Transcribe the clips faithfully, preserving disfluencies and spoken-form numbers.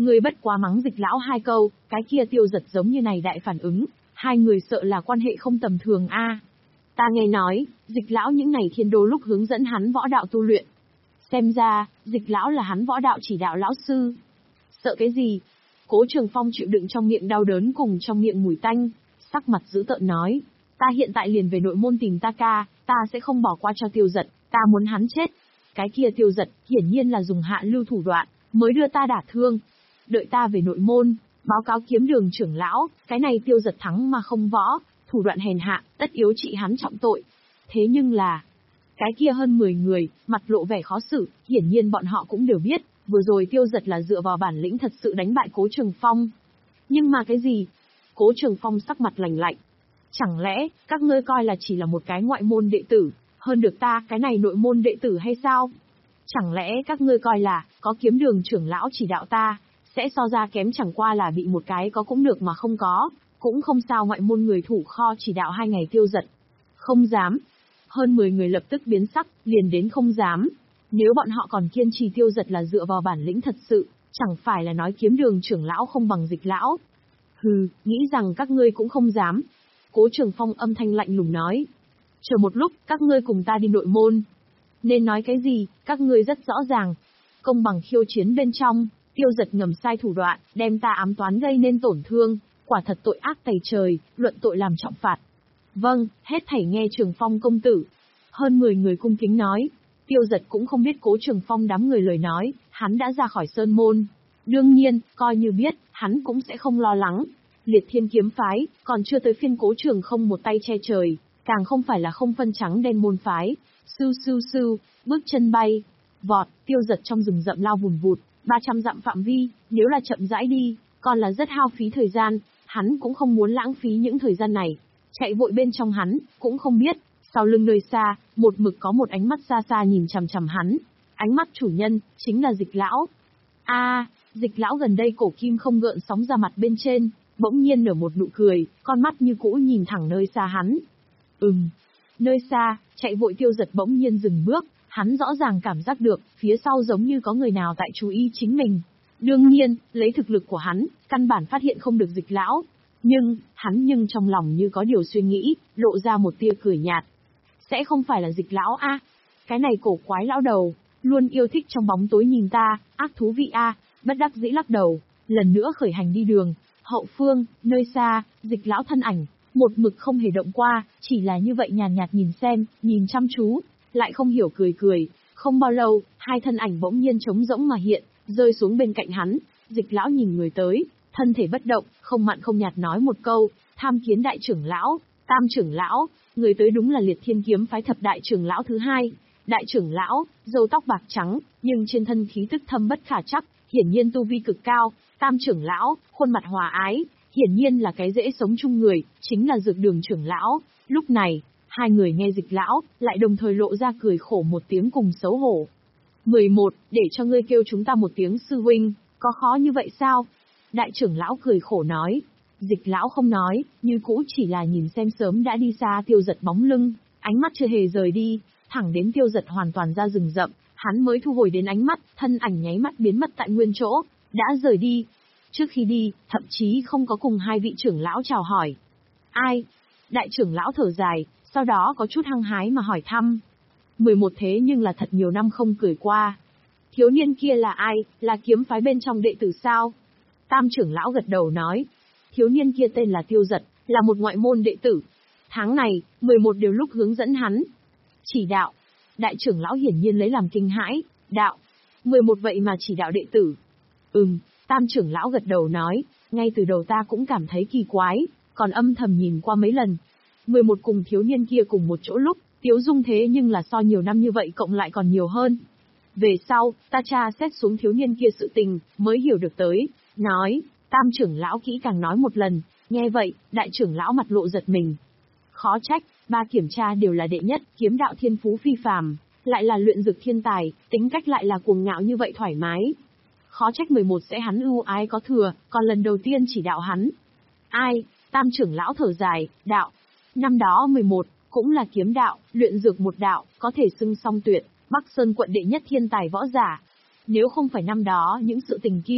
Ngươi bất quá mắng Dịch lão hai câu, cái kia Tiêu Giật giống như này đại phản ứng, hai người sợ là quan hệ không tầm thường a. Ta nghe nói, Dịch lão những ngày thiên đô lúc hướng dẫn hắn võ đạo tu luyện. Xem ra, Dịch lão là hắn võ đạo chỉ đạo lão sư. Sợ cái gì? Cố Trường Phong chịu đựng trong miệng đau đớn cùng trong miệng mùi tanh, sắc mặt dữ tợn nói, ta hiện tại liền về nội môn tìm ta ca, ta sẽ không bỏ qua cho Tiêu Giật, ta muốn hắn chết. Cái kia Tiêu Giật, hiển nhiên là dùng hạ lưu thủ đoạn, mới đưa ta đả thương. Đợi ta về nội môn, báo cáo kiếm đường trưởng lão, cái này Tiêu Giật thắng mà không võ, thủ đoạn hèn hạ, tất yếu trị hắn trọng tội. Thế nhưng là, cái kia hơn mười người, mặt lộ vẻ khó xử, hiển nhiên bọn họ cũng đều biết, vừa rồi Tiêu Giật là dựa vào bản lĩnh thật sự đánh bại Cố Trường Phong. Nhưng mà cái gì? Cố Trường Phong sắc mặt lạnh lạnh. Chẳng lẽ, các ngươi coi là chỉ là một cái ngoại môn đệ tử, hơn được ta cái này nội môn đệ tử hay sao? Chẳng lẽ các ngươi coi là, có kiếm đường trưởng lão chỉ đạo ta, sẽ so ra kém chẳng qua là bị một cái có cũng được mà không có, cũng không sao ngoại môn người thủ kho chỉ đạo hai ngày Tiêu Giật. Không dám. Hơn mười người lập tức biến sắc, liền đến không dám. Nếu bọn họ còn kiên trì Tiêu Giật là dựa vào bản lĩnh thật sự, chẳng phải là nói kiếm đường trưởng lão không bằng Dịch lão. Hừ, nghĩ rằng các ngươi cũng không dám. Cố Trường Phong âm thanh lạnh lùng nói. Chờ một lúc, các ngươi cùng ta đi nội môn. Nên nói cái gì, các ngươi rất rõ ràng. Công bằng khiêu chiến bên trong, Tiêu Giật ngầm sai thủ đoạn, đem ta ám toán gây nên tổn thương, quả thật tội ác tày trời, luận tội làm trọng phạt. Vâng, hết thảy nghe Trường Phong công tử. Hơn mười người cung kính nói. Tiêu Giật cũng không biết Cố Trường Phong đám người lời nói, hắn đã ra khỏi sơn môn. Đương nhiên, coi như biết, hắn cũng sẽ không lo lắng. Liệt Thiên kiếm phái, còn chưa tới phiên Cố Trường không một tay che trời, càng không phải là không phân trắng đen môn phái. Sưu sưu sưu, bước chân bay, vọt, Tiêu Giật trong rừng rậm lao vùn vụt, ba trăm dặm phạm vi, nếu là chậm rãi đi, còn là rất hao phí thời gian, hắn cũng không muốn lãng phí những thời gian này. Chạy vội bên trong hắn, cũng không biết, sau lưng nơi xa, một mực có một ánh mắt xa xa nhìn chằm chằm hắn. Ánh mắt chủ nhân, chính là Dịch lão. A, à, Dịch lão gần đây cổ kim không gợn sóng ra mặt bên trên, bỗng nhiên nở một nụ cười, con mắt như cũ nhìn thẳng nơi xa hắn. Ừm. Nơi xa, chạy vội Tiêu Giật bỗng nhiên dừng bước, hắn rõ ràng cảm giác được, phía sau giống như có người nào tại chú ý chính mình. Đương nhiên, lấy thực lực của hắn, căn bản phát hiện không được Dịch lão. Nhưng, hắn nhưng trong lòng như có điều suy nghĩ, lộ ra một tia cười nhạt. Sẽ không phải là Dịch lão a? Cái này cổ quái lão đầu, luôn yêu thích trong bóng tối nhìn ta, ác thú vị a, bất đắc dĩ lắc đầu, lần nữa khởi hành đi đường. Hậu phương, nơi xa, Dịch lão thân ảnh, một mực không hề động qua, chỉ là như vậy nhàn nhạt, nhạt nhìn xem, nhìn chăm chú, lại không hiểu cười cười. Không bao lâu, hai thân ảnh bỗng nhiên trống rỗng mà hiện, rơi xuống bên cạnh hắn. Dịch lão nhìn người tới, thân thể bất động, không mặn không nhạt nói một câu, tham kiến đại trưởng lão, tam trưởng lão. Người tới đúng là Liệt Thiên kiếm phái thập đại trưởng lão thứ hai. Đại trưởng lão, râu tóc bạc trắng, nhưng trên thân khí tức thâm bất khả trắc, hiển nhiên tu vi cực cao. Tam trưởng lão, khuôn mặt hòa ái, hiển nhiên là cái dễ sống chung người, chính là Dược Đường trưởng lão. Lúc này, hai người nghe Dịch lão, lại đồng thời lộ ra cười khổ một tiếng cùng xấu hổ. mười một, để cho ngươi kêu chúng ta một tiếng sư huynh, có khó như vậy sao? Đại trưởng lão cười khổ nói. Dịch lão không nói, như cũ chỉ là nhìn xem sớm đã đi xa Tiêu Giật bóng lưng, ánh mắt chưa hề rời đi, thẳng đến Tiêu Giật hoàn toàn ra rừng rậm, hắn mới thu hồi đến ánh mắt, thân ảnh nháy mắt biến mất tại nguyên chỗ, đã rời đi. Trước khi đi, thậm chí không có cùng hai vị trưởng lão chào hỏi. Ai? Đại trưởng lão thở dài, sau đó có chút hăng hái mà hỏi thăm. mười một thế nhưng là thật nhiều năm không cười qua. Thiếu niên kia là ai, là kiếm phái bên trong đệ tử sao? Tam trưởng lão gật đầu nói. Thiếu niên kia tên là Tiêu Giật, là một ngoại môn đệ tử. Tháng này, mười một đều lúc hướng dẫn hắn. Chỉ đạo. Đại trưởng lão hiển nhiên lấy làm kinh hãi. Đạo. mười một vậy mà chỉ đạo đệ tử. Ừm, tam trưởng lão gật đầu nói. Ngay từ đầu ta cũng cảm thấy kỳ quái, còn âm thầm nhìn qua mấy lần. mười một cùng thiếu niên kia cùng một chỗ lúc, Tiếu Dung thế nhưng là so nhiều năm như vậy cộng lại còn nhiều hơn. Về sau, ta tra xét xuống thiếu niên kia sự tình, mới hiểu được tới. Nói. Tam trưởng lão kỹ càng nói một lần, nghe vậy, đại trưởng lão mặt lộ giật mình. Khó trách, ba kiểm tra đều là đệ nhất, kiếm đạo thiên phú phi phàm, lại là luyện dược thiên tài, tính cách lại là cuồng ngạo như vậy thoải mái. Khó trách mười một sẽ hắn ưu ái có thừa, còn lần đầu tiên chỉ đạo hắn. Ai? Tam trưởng lão thở dài, đạo. Năm đó mười một, cũng là kiếm đạo, luyện dược một đạo, có thể xưng song tuyệt, Bắc Sơn quận đệ nhất thiên tài võ giả. Nếu không phải năm đó những sự tình kia,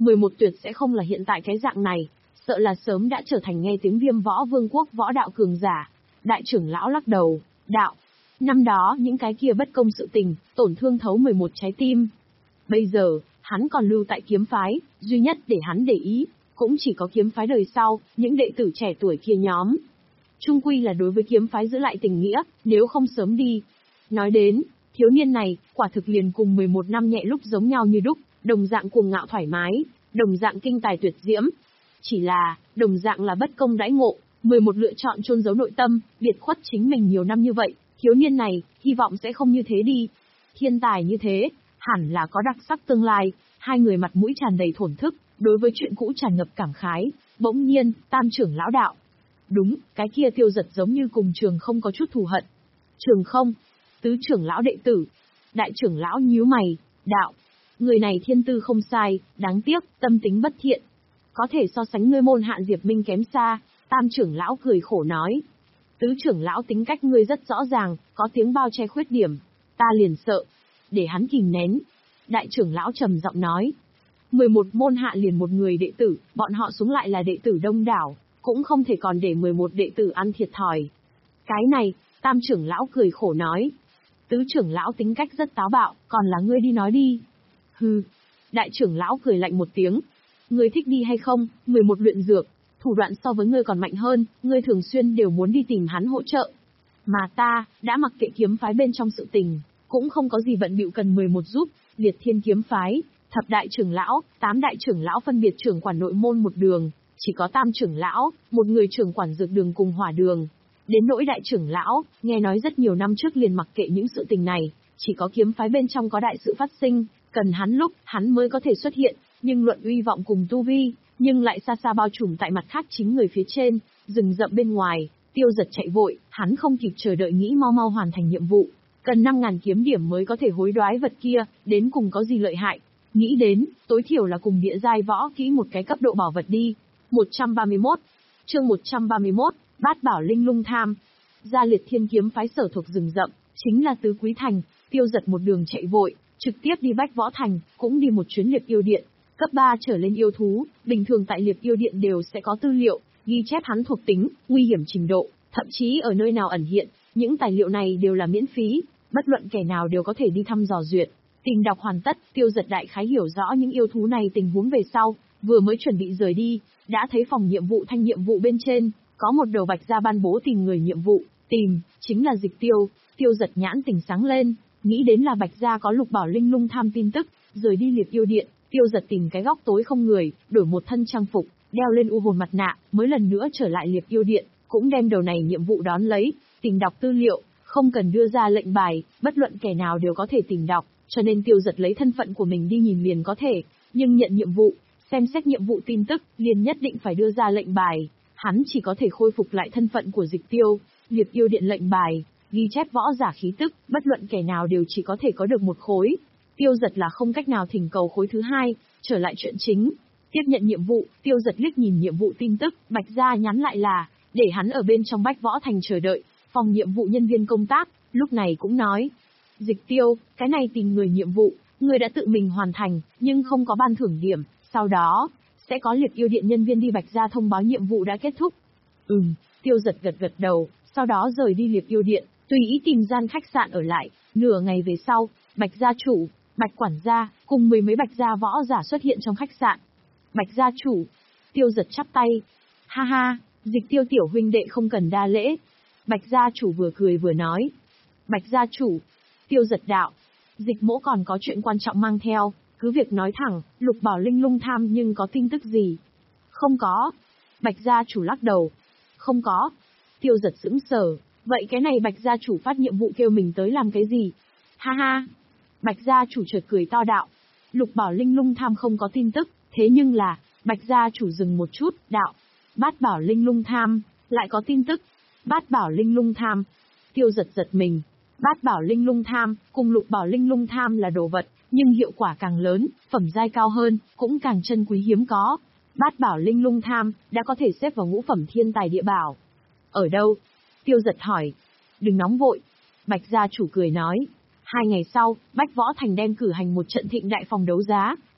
mười một tuyệt sẽ không là hiện tại cái dạng này, sợ là sớm đã trở thành nghe tiếng Viêm Võ Vương quốc võ đạo cường giả. Đại trưởng lão lắc đầu, đạo. Năm đó những cái kia bất công sự tình, tổn thương thấu mười một trái tim. Bây giờ, hắn còn lưu tại kiếm phái, duy nhất để hắn để ý, cũng chỉ có kiếm phái đời sau, những đệ tử trẻ tuổi kia nhóm. Trung quy là đối với kiếm phái giữ lại tình nghĩa, nếu không sớm đi. Nói đến, thiếu niên này, quả thực liền cùng mười một năm nhẹ lúc giống nhau như đúc, đồng dạng cuồng ngạo thoải mái, đồng dạng kinh tài tuyệt diễm. Chỉ là, đồng dạng là bất công đãi ngộ, mười một lựa chọn chôn giấu nội tâm, biệt khuất chính mình nhiều năm như vậy, thiếu niên này, hy vọng sẽ không như thế đi. Thiên tài như thế, hẳn là có đặc sắc tương lai, hai người mặt mũi tràn đầy thổn thức, đối với chuyện cũ tràn ngập cảm khái, bỗng nhiên, Tam trưởng lão đạo. Đúng, cái kia Tiêu Giật giống như cùng Trường Không có chút thù hận. Trường Không, tứ trưởng lão đệ tử. Đại trưởng lão nhíu mày, đạo. Người này thiên tư không sai, đáng tiếc, tâm tính bất thiện. Có thể so sánh ngươi môn Hạn Diệp Minh kém xa, Tam trưởng lão cười khổ nói. Tứ trưởng lão tính cách ngươi rất rõ ràng, có tiếng bao che khuyết điểm. Ta liền sợ. Để hắn kìm nén. Đại trưởng lão trầm giọng nói. mười một môn hạ liền một người đệ tử, bọn họ xuống lại là đệ tử đông đảo, cũng không thể còn để mười một đệ tử ăn thiệt thòi. Cái này, Tam trưởng lão cười khổ nói. Tứ trưởng lão tính cách rất táo bạo, còn là ngươi đi nói đi. Hừ. Đại trưởng lão cười lạnh một tiếng. Ngươi thích đi hay không, mười một luyện dược, thủ đoạn so với ngươi còn mạnh hơn, ngươi thường xuyên đều muốn đi tìm hắn hỗ trợ. Mà ta, đã mặc kệ kiếm phái bên trong sự tình, cũng không có gì bận bịu cần mười một giúp, Liệt Thiên kiếm phái, thập đại trưởng lão, tám đại trưởng lão phân biệt trưởng quản nội môn một đường, chỉ có Tam trưởng lão, một người trưởng quản dược đường cùng hỏa đường. Đến nỗi đại trưởng lão, nghe nói rất nhiều năm trước liền mặc kệ những sự tình này, chỉ có kiếm phái bên trong có đại sự phát sinh, cần hắn lúc, hắn mới có thể xuất hiện, nhưng luận uy vọng cùng tu vi, nhưng lại xa xa bao trùm tại mặt khác chính người phía trên, rừng rậm bên ngoài. Tiêu Giật chạy vội, hắn không kịp chờ đợi nghĩ mau mau hoàn thành nhiệm vụ, cần năm ngàn kiếm điểm mới có thể hối đoái vật kia, đến cùng có gì lợi hại. Nghĩ đến, tối thiểu là cùng địa giai võ kỹ một cái cấp độ bảo vật đi. một trăm ba mươi mốt, chương một trăm ba mươi mốt, Bát Bảo Linh Lung Tham. Gia Liệt Thiên kiếm phái sở thuộc rừng rậm, chính là Tứ Quý Thành. Tiêu Giật một đường chạy vội, trực tiếp đi Bách Võ Thành, cũng đi một chuyến Liệp Yêu Điện. Cấp ba trở lên yêu thú, bình thường tại Liệp Yêu Điện đều sẽ có tư liệu, ghi chép hắn thuộc tính, nguy hiểm trình độ, thậm chí ở nơi nào ẩn hiện, những tài liệu này đều là miễn phí, bất luận kẻ nào đều có thể đi thăm dò duyệt. Tìm đọc hoàn tất, Tiêu Giật đại khái hiểu rõ những yêu thú này tình huống về sau, vừa mới chuẩn bị rời đi, đã thấy phòng nhiệm vụ thanh nhiệm vụ bên trên, có một đầu Bạch Gia ban bố tìm người nhiệm vụ, tìm, chính là Dịch Tiêu. Tiêu Giật nhãn tỉnh sáng lên, nghĩ đến là Bạch Gia có Lục Bảo Linh Lung Tham tin tức, rời đi Liệp Yêu Điện, Tiêu Giật tìm cái góc tối không người, đổi một thân trang phục, đeo lên u hồn mặt nạ, mới lần nữa trở lại Liệp Yêu Điện, cũng đem đầu này nhiệm vụ đón lấy, tìm đọc tư liệu, không cần đưa ra lệnh bài, bất luận kẻ nào đều có thể tìm đọc, cho nên Tiêu Giật lấy thân phận của mình đi nhìn liền có thể, nhưng nhận nhiệm vụ, xem xét nhiệm vụ tin tức, liền nhất định phải đưa ra lệnh bài, hắn chỉ có thể khôi phục lại thân phận của Dịch Tiêu. Liệp Yêu Điện lệnh bài, ghi chép võ giả khí tức, bất luận kẻ nào đều chỉ có thể có được một khối. Tiêu Giật là không cách nào thỉnh cầu khối thứ hai, trở lại chuyện chính. Tiếp nhận nhiệm vụ, Tiêu Giật liếc nhìn nhiệm vụ tin tức, Bạch Gia nhắn lại là, để hắn ở bên trong Bách Võ Thành chờ đợi, phòng nhiệm vụ nhân viên công tác, lúc này cũng nói. Dịch Tiêu, cái này tìm người nhiệm vụ, người đã tự mình hoàn thành, nhưng không có ban thưởng điểm, sau đó, sẽ có Liệp Yêu Điện nhân viên đi Bạch Gia thông báo nhiệm vụ đã kết thúc. Ừm, Tiêu Giật gật gật đầu, sau đó rời đi Liệp Yêu Điện, tùy ý tìm gian khách sạn ở lại, nửa ngày về sau, Bạch Gia chủ, Bạch quản gia, cùng mười mấy Bạch Gia võ giả xuất hiện trong khách sạn. Bạch Gia chủ, Tiêu Giật chắp tay. Ha ha, Dịch Tiêu tiểu huynh đệ không cần đa lễ. Bạch Gia chủ vừa cười vừa nói. Bạch Gia chủ, Tiêu Giật đạo. Dịch mỗ còn có chuyện quan trọng mang theo, cứ việc nói thẳng, Lục Bảo Linh Lung Tham nhưng có tin tức gì? Không có. Bạch Gia chủ lắc đầu. Không có. Tiêu Giật sững sờ, vậy cái này Bạch Gia chủ phát nhiệm vụ kêu mình tới làm cái gì? Ha ha. Bạch Gia chủ chợt cười to đạo. Lục Bảo Linh Lung Tham không có tin tức, thế nhưng là, Bạch Gia chủ dừng một chút, đạo. Bát Bảo Linh Lung Tham, lại có tin tức. Bát Bảo Linh Lung Tham. Tiêu Giật giật mình. Bát Bảo Linh Lung Tham, cùng Lục Bảo Linh Lung Tham là đồ vật, nhưng hiệu quả càng lớn, phẩm giai cao hơn, cũng càng chân quý hiếm có. Bát Bảo Linh Lung Tham, đã có thể xếp vào ngũ phẩm thiên tài địa bảo. Ở đâu? Tiêu Giật hỏi. Đừng nóng vội. Bạch Gia chủ cười nói. Hai ngày sau, Bách Võ Thành đem cử hành một trận thịnh đại phòng đấu giá,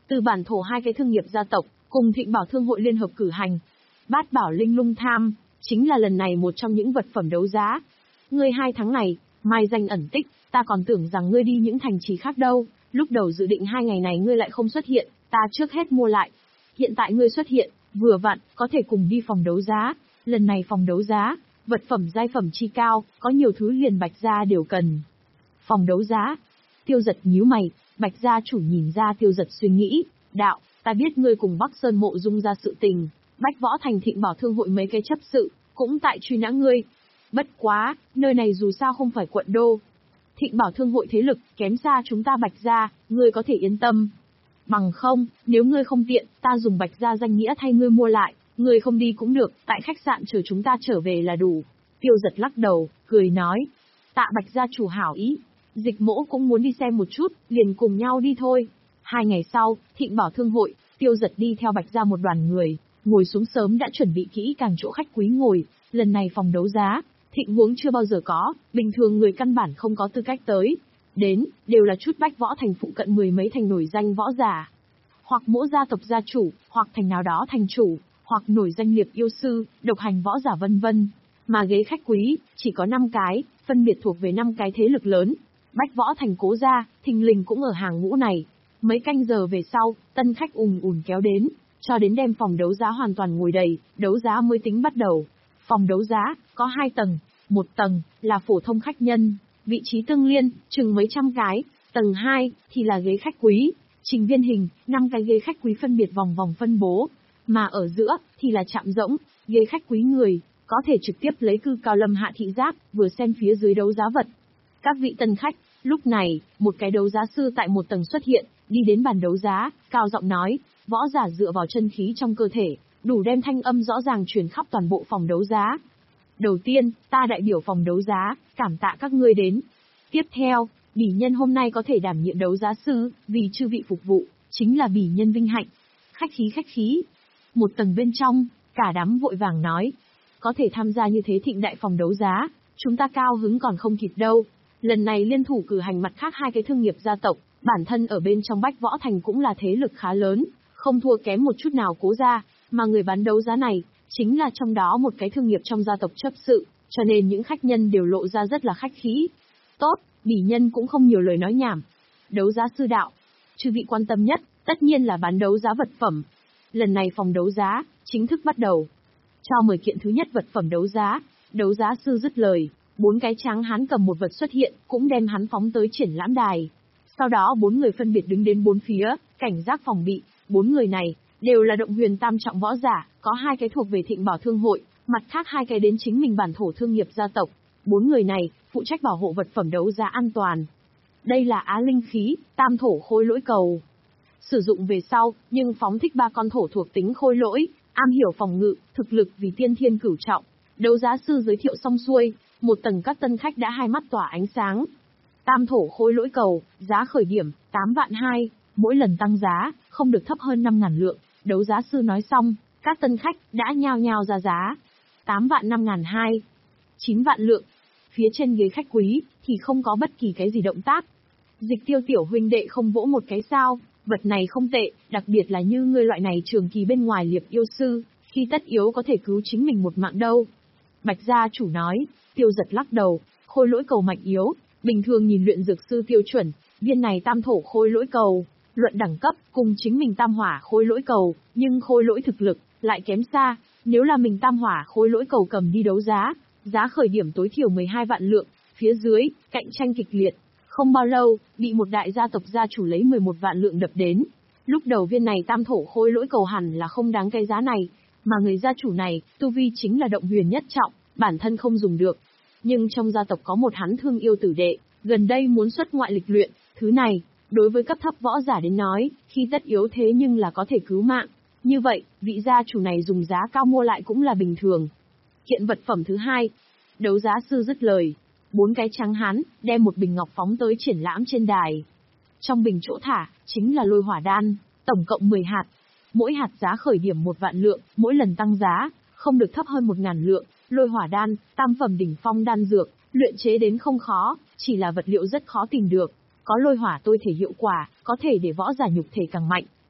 Từ bản thổ hai cái thương nghiệp gia tộc, cùng Thịnh Bảo Thương hội liên hợp cử hành. Bát Bảo Linh Lung Tham, chính là lần này một trong những vật phẩm đấu giá. Ngươi hai tháng này, mai danh ẩn tích, ta còn tưởng rằng ngươi đi những thành trì khác đâu, lúc đầu dự định hai ngày này ngươi lại không xuất hiện, ta trước hết mua lại. Hiện tại ngươi xuất hiện, vừa vặn, có thể cùng đi phòng đấu giá. Lần này phòng đấu giá, vật phẩm giai phẩm chi cao, có nhiều thứ liền Bạch gia đều cần. Phòng đấu giá. Tiêu Giật nhíu mày, Bạch gia chủ nhìn ra Tiêu Giật suy nghĩ, đạo, ta biết ngươi cùng Bắc Sơn Mộ Dung ra sự tình, Bách Võ Thành Thịnh Bảo Thương hội mấy cái chấp sự, cũng tại truy nã ngươi. Bất quá, nơi này dù sao không phải quận đô. Thịnh Bảo Thương hội thế lực, kém xa chúng ta Bạch gia, ngươi có thể yên tâm. Bằng không, nếu ngươi không tiện, ta dùng Bạch gia danh nghĩa thay ngươi mua lại, ngươi không đi cũng được, tại khách sạn chờ chúng ta trở về là đủ. Tiêu Giật lắc đầu, cười nói, tạ Bạch gia chủ hảo ý. Dịch Mỗ cũng muốn đi xem một chút, liền cùng nhau đi thôi. Hai ngày sau, Thịnh Bảo Thương hội, Tiêu Giật đi theo Bạch gia một đoàn người, ngồi xuống sớm đã chuẩn bị kỹ càng chỗ khách quý ngồi. Lần này phòng đấu giá, thịnh huống chưa bao giờ có, bình thường người căn bản không có tư cách tới. Đến, đều là chút Bách Võ Thành phụ cận mười mấy thành nổi danh võ giả. Hoặc mỗi gia tộc gia chủ, hoặc thành nào đó thành chủ, hoặc nổi danh liệp yêu sư, độc hành võ giả vân vân. Mà ghế khách quý, chỉ có năm cái, phân biệt thuộc về năm cái thế lực lớn. Bách Võ Thành Cố gia, thình lình cũng ở hàng ngũ này. Mấy canh giờ về sau, tân khách ùn ùn kéo đến, cho đến đem phòng đấu giá hoàn toàn ngồi đầy, đấu giá mới tính bắt đầu. Phòng đấu giá, có hai tầng, một tầng, là phổ thông khách nhân, vị trí tương liên, chừng mấy trăm cái, tầng hai, thì là ghế khách quý, trình viên hình, năm cái ghế khách quý phân biệt vòng vòng phân bố, mà ở giữa, thì là chạm rỗng, ghế khách quý người, có thể trực tiếp lấy cư cao lâm hạ thị giác, vừa xem phía dưới đấu giá vật. Các vị tân khách, lúc này, một cái đấu giá sư tại một tầng xuất hiện, đi đến bàn đấu giá, cao giọng nói, võ giả dựa vào chân khí trong cơ thể, đủ đem thanh âm rõ ràng truyền khắp toàn bộ phòng đấu giá. Đầu tiên, ta đại biểu phòng đấu giá, cảm tạ các ngươi đến. Tiếp theo, bỉ nhân hôm nay có thể đảm nhiệm đấu giá sư, vì chư vị phục vụ, chính là bỉ nhân vinh hạnh. Khách khí khách khí. Một tầng bên trong, cả đám vội vàng nói, có thể tham gia như thế thịnh đại phòng đấu giá, chúng ta cao hứng còn không kịp đâu. Lần này liên thủ cử hành mặt khác hai cái thương nghiệp gia tộc, bản thân ở bên trong Bách Võ Thành cũng là thế lực khá lớn, không thua kém một chút nào Cố gia, mà người bán đấu giá này, chính là trong đó một cái thương nghiệp trong gia tộc chấp sự, cho nên những khách nhân đều lộ ra rất là khách khí. Tốt, bỉ nhân cũng không nhiều lời nói nhảm. Đấu giá sư đạo, chư vị quan tâm nhất, tất nhiên là bán đấu giá vật phẩm. Lần này phòng đấu giá, chính thức bắt đầu. Cho mười kiện thứ nhất vật phẩm đấu giá, đấu giá sư dứt lời, bốn cái tráng hán cầm một vật xuất hiện, cũng đem hắn phóng tới triển lãm đài. Sau đó bốn người phân biệt đứng đến bốn phía, cảnh giác phòng bị, bốn người này, đều là động huyền tam trọng võ giả, có hai cái thuộc về Thịnh Bảo Thương hội, mặt khác hai cái đến chính mình bản thổ thương nghiệp gia tộc. Bốn người này, phụ trách bảo hộ vật phẩm đấu giá an toàn. Đây là á linh khí, tam thổ khôi lỗi cầu. Sử dụng về sau, nhưng phóng thích ba con thổ thuộc tính khôi lỗi, am hiểu phòng ngự, thực lực vì tiên thiên cửu trọng. Đấu giá sư giới thiệu xong xuôi, một tầng các tân khách đã hai mắt tỏa ánh sáng. Tam thổ khôi lỗi cầu, giá khởi điểm, tám vạn hai, mỗi lần tăng giá, không được thấp hơn năm ngàn lượng. Đấu giá sư nói xong, các tân khách đã nhao nhao ra giá. tám vạn năm ngàn hai, chín vạn lượng. Phía trên ghế khách quý, thì không có bất kỳ cái gì động tác. Dịch Tiêu tiểu huynh đệ không vỗ một cái sao, vật này không tệ, đặc biệt là như ngươi loại này trường kỳ bên ngoài liệp yêu sư, khi tất yếu có thể cứu chính mình một mạng đâu. Bạch gia chủ nói. Tiêu Giật lắc đầu, khôi lỗi cầu mạnh yếu, bình thường nhìn luyện dược sư tiêu chuẩn, viên này tam thổ khôi lỗi cầu, luận đẳng cấp, cùng chính mình tam hỏa khôi lỗi cầu, nhưng khôi lỗi thực lực, lại kém xa, nếu là mình tam hỏa khôi lỗi cầu cầm đi đấu giá, giá khởi điểm tối thiểu mười hai vạn lượng, phía dưới, cạnh tranh kịch liệt, không bao lâu, bị một đại gia tộc gia chủ lấy mười một vạn lượng đập đến. Lúc đầu viên này tam thổ khôi lỗi cầu hẳn là không đáng cái giá này, mà người gia chủ này, tu vi chính là động huyền nhất trọng, bản thân không dùng được. Nhưng trong gia tộc có một hắn thương yêu tử đệ, gần đây muốn xuất ngoại lịch luyện, thứ này, đối với cấp thấp võ giả đến nói, khi tất yếu thế nhưng là có thể cứu mạng. Như vậy, vị gia chủ này dùng giá cao mua lại cũng là bình thường. Kiện vật phẩm thứ hai, đấu giá sư dứt lời, bốn cái trắng hán, đem một bình ngọc phóng tới triển lãm trên đài. Trong bình chỗ thả, chính là lôi hỏa đan, tổng cộng mười hạt. Mỗi hạt giá khởi điểm một vạn lượng, mỗi lần tăng giá, không được thấp hơn một ngàn lượng. Lôi hỏa đan, tam phẩm đỉnh phong đan dược, luyện chế đến không khó, chỉ là vật liệu rất khó tìm được. Có lôi hỏa tôi thể hiệu quả, có thể để võ giả nhục thể càng mạnh,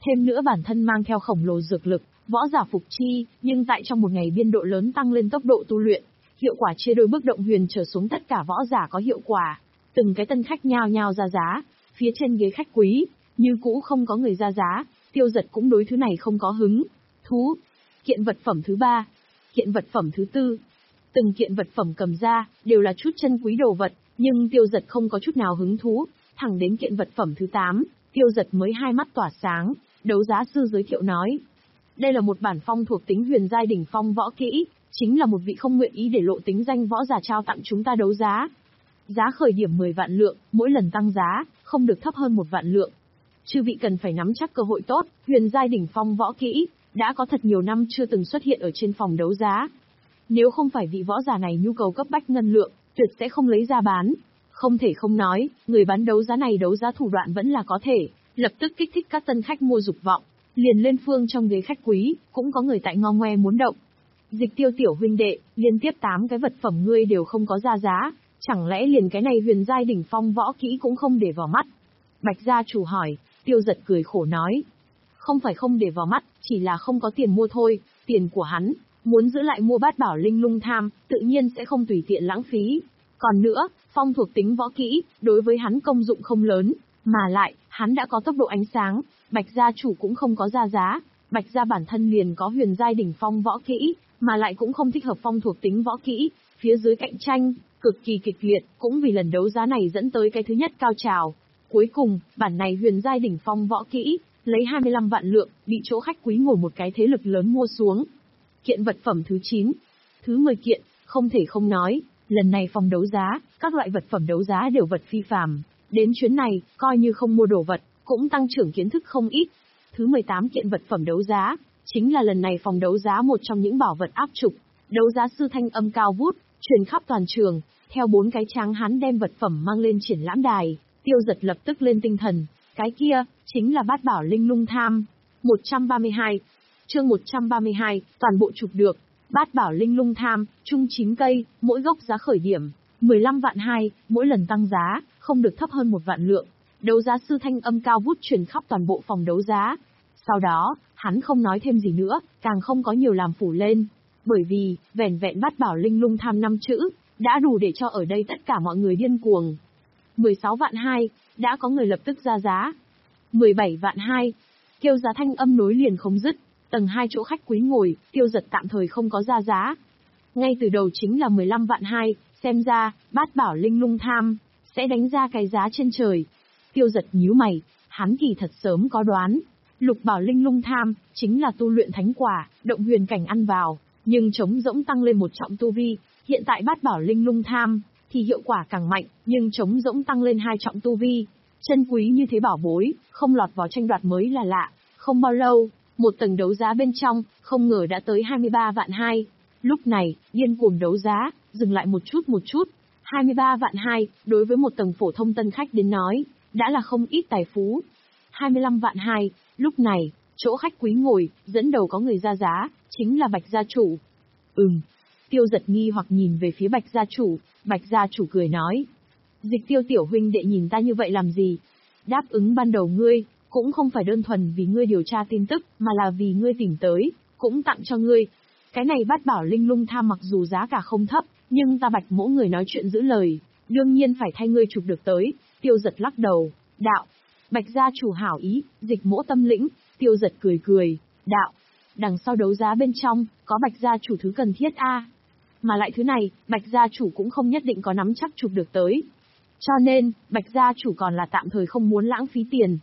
Thêm nữa bản thân mang theo khổng lồ dược lực, võ giả phục chi, nhưng tại trong một ngày biên độ lớn tăng lên tốc độ tu luyện, hiệu quả chia đôi bước động huyền trở xuống tất cả võ giả có hiệu quả. Từng cái tân khách nhao nhao ra giá, phía trên ghế khách quý, như cũ không có người ra giá, Tiêu Dật cũng đối thứ này không có hứng thú. Kiện vật phẩm thứ ba, kiện vật phẩm thứ tư. Từng kiện vật phẩm cầm ra, đều là chút chân quý đồ vật, nhưng Tiêu Dật không có chút nào hứng thú, thẳng đến kiện vật phẩm thứ tám, Tiêu Dật mới hai mắt tỏa sáng, đấu giá sư giới thiệu nói. Đây là một bản phong thuộc tính huyền giai đỉnh phong võ kỹ, chính là một vị không nguyện ý để lộ tính danh võ giả trao tặng chúng ta đấu giá. Giá khởi điểm mười vạn lượng, mỗi lần tăng giá, không được thấp hơn một vạn lượng. Chư vị cần phải nắm chắc cơ hội tốt, huyền giai đỉnh phong võ kỹ, đã có thật nhiều năm chưa từng xuất hiện ở trên phòng đấu giá. Nếu không phải vị võ giả này nhu cầu cấp bách ngân lượng, tuyệt sẽ không lấy ra bán. Không thể không nói, người bán đấu giá này đấu giá thủ đoạn vẫn là có thể, lập tức kích thích các tân khách mua dục vọng. Liền lên phương trong ghế khách quý, cũng có người tại ngo ngoe muốn động. Dịch Tiêu tiểu huynh đệ, liên tiếp tám cái vật phẩm ngươi đều không có ra giá, chẳng lẽ liền cái này huyền giai đỉnh phong võ kỹ cũng không để vào mắt? Bạch gia chủ hỏi. Tiêu Dật cười khổ nói. Không phải không để vào mắt, chỉ là không có tiền mua thôi, tiền của hắn, muốn giữ lại mua bát bảo linh lung tham, tự nhiên sẽ không tùy tiện lãng phí. Còn nữa, phong thuộc tính võ kỹ, đối với hắn công dụng không lớn, mà lại, hắn đã có tốc độ ánh sáng, Bạch gia chủ cũng không có ra giá, Bạch gia bản thân liền có huyền giai đỉnh phong võ kỹ, mà lại cũng không thích hợp phong thuộc tính võ kỹ, phía dưới cạnh tranh, cực kỳ kịch liệt, cũng vì lần đấu giá này dẫn tới cái thứ nhất cao trào. Cuối cùng, bản này huyền giai đỉnh phong võ kỹ, lấy hai mươi lăm vạn lượng, bị chỗ khách quý ngồi một cái thế lực lớn mua xuống. Kiện vật phẩm thứ chín. Thứ mười kiện, không thể không nói, lần này phòng đấu giá, các loại vật phẩm đấu giá đều vật phi phàm. Đến chuyến này, coi như không mua đồ vật, cũng tăng trưởng kiến thức không ít. Thứ mười tám kiện vật phẩm đấu giá, chính là lần này phòng đấu giá một trong những bảo vật áp trục. Đấu giá sư thanh âm cao vút, truyền khắp toàn trường, theo bốn cái tráng hán đem vật phẩm mang lên triển lãm đài. Tiêu Dật lập tức lên tinh thần, cái kia, chính là bát bảo linh lung tham. một trăm ba mươi hai. Chương một trăm ba mươi hai, toàn bộ chụp được. Bát bảo linh lung tham, chung chín cây, mỗi gốc giá khởi điểm, mười lăm vạn hai, mỗi lần tăng giá, không được thấp hơn một vạn lượng. Đấu giá sư thanh âm cao vút truyền khắp toàn bộ phòng đấu giá. Sau đó, hắn không nói thêm gì nữa, càng không có nhiều làm phủ lên. Bởi vì, vẻn vẹn bát bảo linh lung tham năm chữ, đã đủ để cho ở đây tất cả mọi người điên cuồng. mười sáu vạn hai, đã có người lập tức ra giá. mười bảy vạn hai, kêu giá thanh âm nối liền không dứt, tầng hai chỗ khách quý ngồi, Tiêu Dật tạm thời không có ra giá. Ngay từ đầu chính là mười lăm vạn hai, xem ra, bát bảo linh lung tham, sẽ đánh ra cái giá trên trời. Tiêu Dật nhíu mày, hắn kỳ thật sớm có đoán. Lục bảo linh lung tham, chính là tu luyện thánh quả, động huyền cảnh ăn vào, nhưng trống rỗng tăng lên một trọng tu vi, hiện tại bát bảo linh lung tham, thì hiệu quả càng mạnh, nhưng trống rỗng tăng lên hai trọng tu vi. Chân quý như thế bảo bối, không lọt vào tranh đoạt mới là lạ. Không bao lâu, một tầng đấu giá bên trong, không ngờ đã tới hai mươi ba vạn hai. Lúc này, điên cuồng đấu giá, dừng lại một chút một chút. hai mươi ba vạn hai, đối với một tầng phổ thông tân khách đến nói, đã là không ít tài phú. hai mươi lăm vạn hai, lúc này, chỗ khách quý ngồi, dẫn đầu có người ra giá, chính là Bạch gia chủ. Ừm. Tiêu Dật nghi hoặc nhìn về phía Bạch gia chủ, Bạch gia chủ cười nói. Dịch Tiêu tiểu huynh đệ nhìn ta như vậy làm gì? Đáp ứng ban đầu ngươi, cũng không phải đơn thuần vì ngươi điều tra tin tức, mà là vì ngươi tìm tới, cũng tặng cho ngươi. Cái này bát bảo linh lung tham mặc dù giá cả không thấp, nhưng ta Bạch mỗ người nói chuyện giữ lời, đương nhiên phải thay ngươi chụp được tới. Tiêu Dật lắc đầu, đạo. Bạch gia chủ hảo ý, dịch mỗ tâm lĩnh. Tiêu Dật cười cười, đạo. Đằng sau đấu giá bên trong, có Bạch gia chủ thứ cần thiết a. Mà lại thứ này, Bạch gia chủ cũng không nhất định có nắm chắc chụp được tới. Cho nên, Bạch gia chủ còn là tạm thời không muốn lãng phí tiền.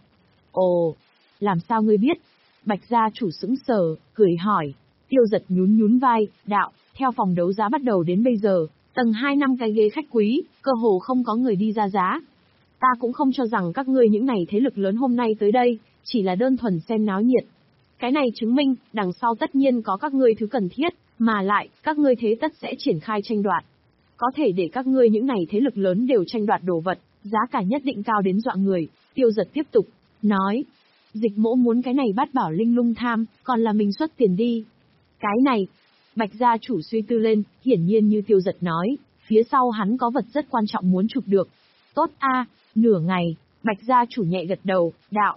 Ồ, làm sao ngươi biết? Bạch gia chủ sững sờ, cười hỏi. Tiêu Dật nhún nhún vai, đạo, theo phòng đấu giá bắt đầu đến bây giờ, tầng hai năm cái ghế khách quý, cơ hồ không có người đi ra giá. Ta cũng không cho rằng các ngươi những này thế lực lớn hôm nay tới đây, chỉ là đơn thuần xem náo nhiệt. Cái này chứng minh, đằng sau tất nhiên có các ngươi thứ cần thiết, mà lại, các ngươi thế tất sẽ triển khai tranh đoạt. Có thể để các ngươi những này thế lực lớn đều tranh đoạt đồ vật, giá cả nhất định cao đến dọa người. Tiêu Dật tiếp tục, nói. Dịch mỗ muốn cái này bát bảo linh lung tham, còn là mình xuất tiền đi. Cái này, Bạch gia chủ suy tư lên, hiển nhiên như Tiêu Dật nói, phía sau hắn có vật rất quan trọng muốn chụp được. Tốt a, nửa ngày, Bạch gia chủ nhẹ gật đầu, đạo.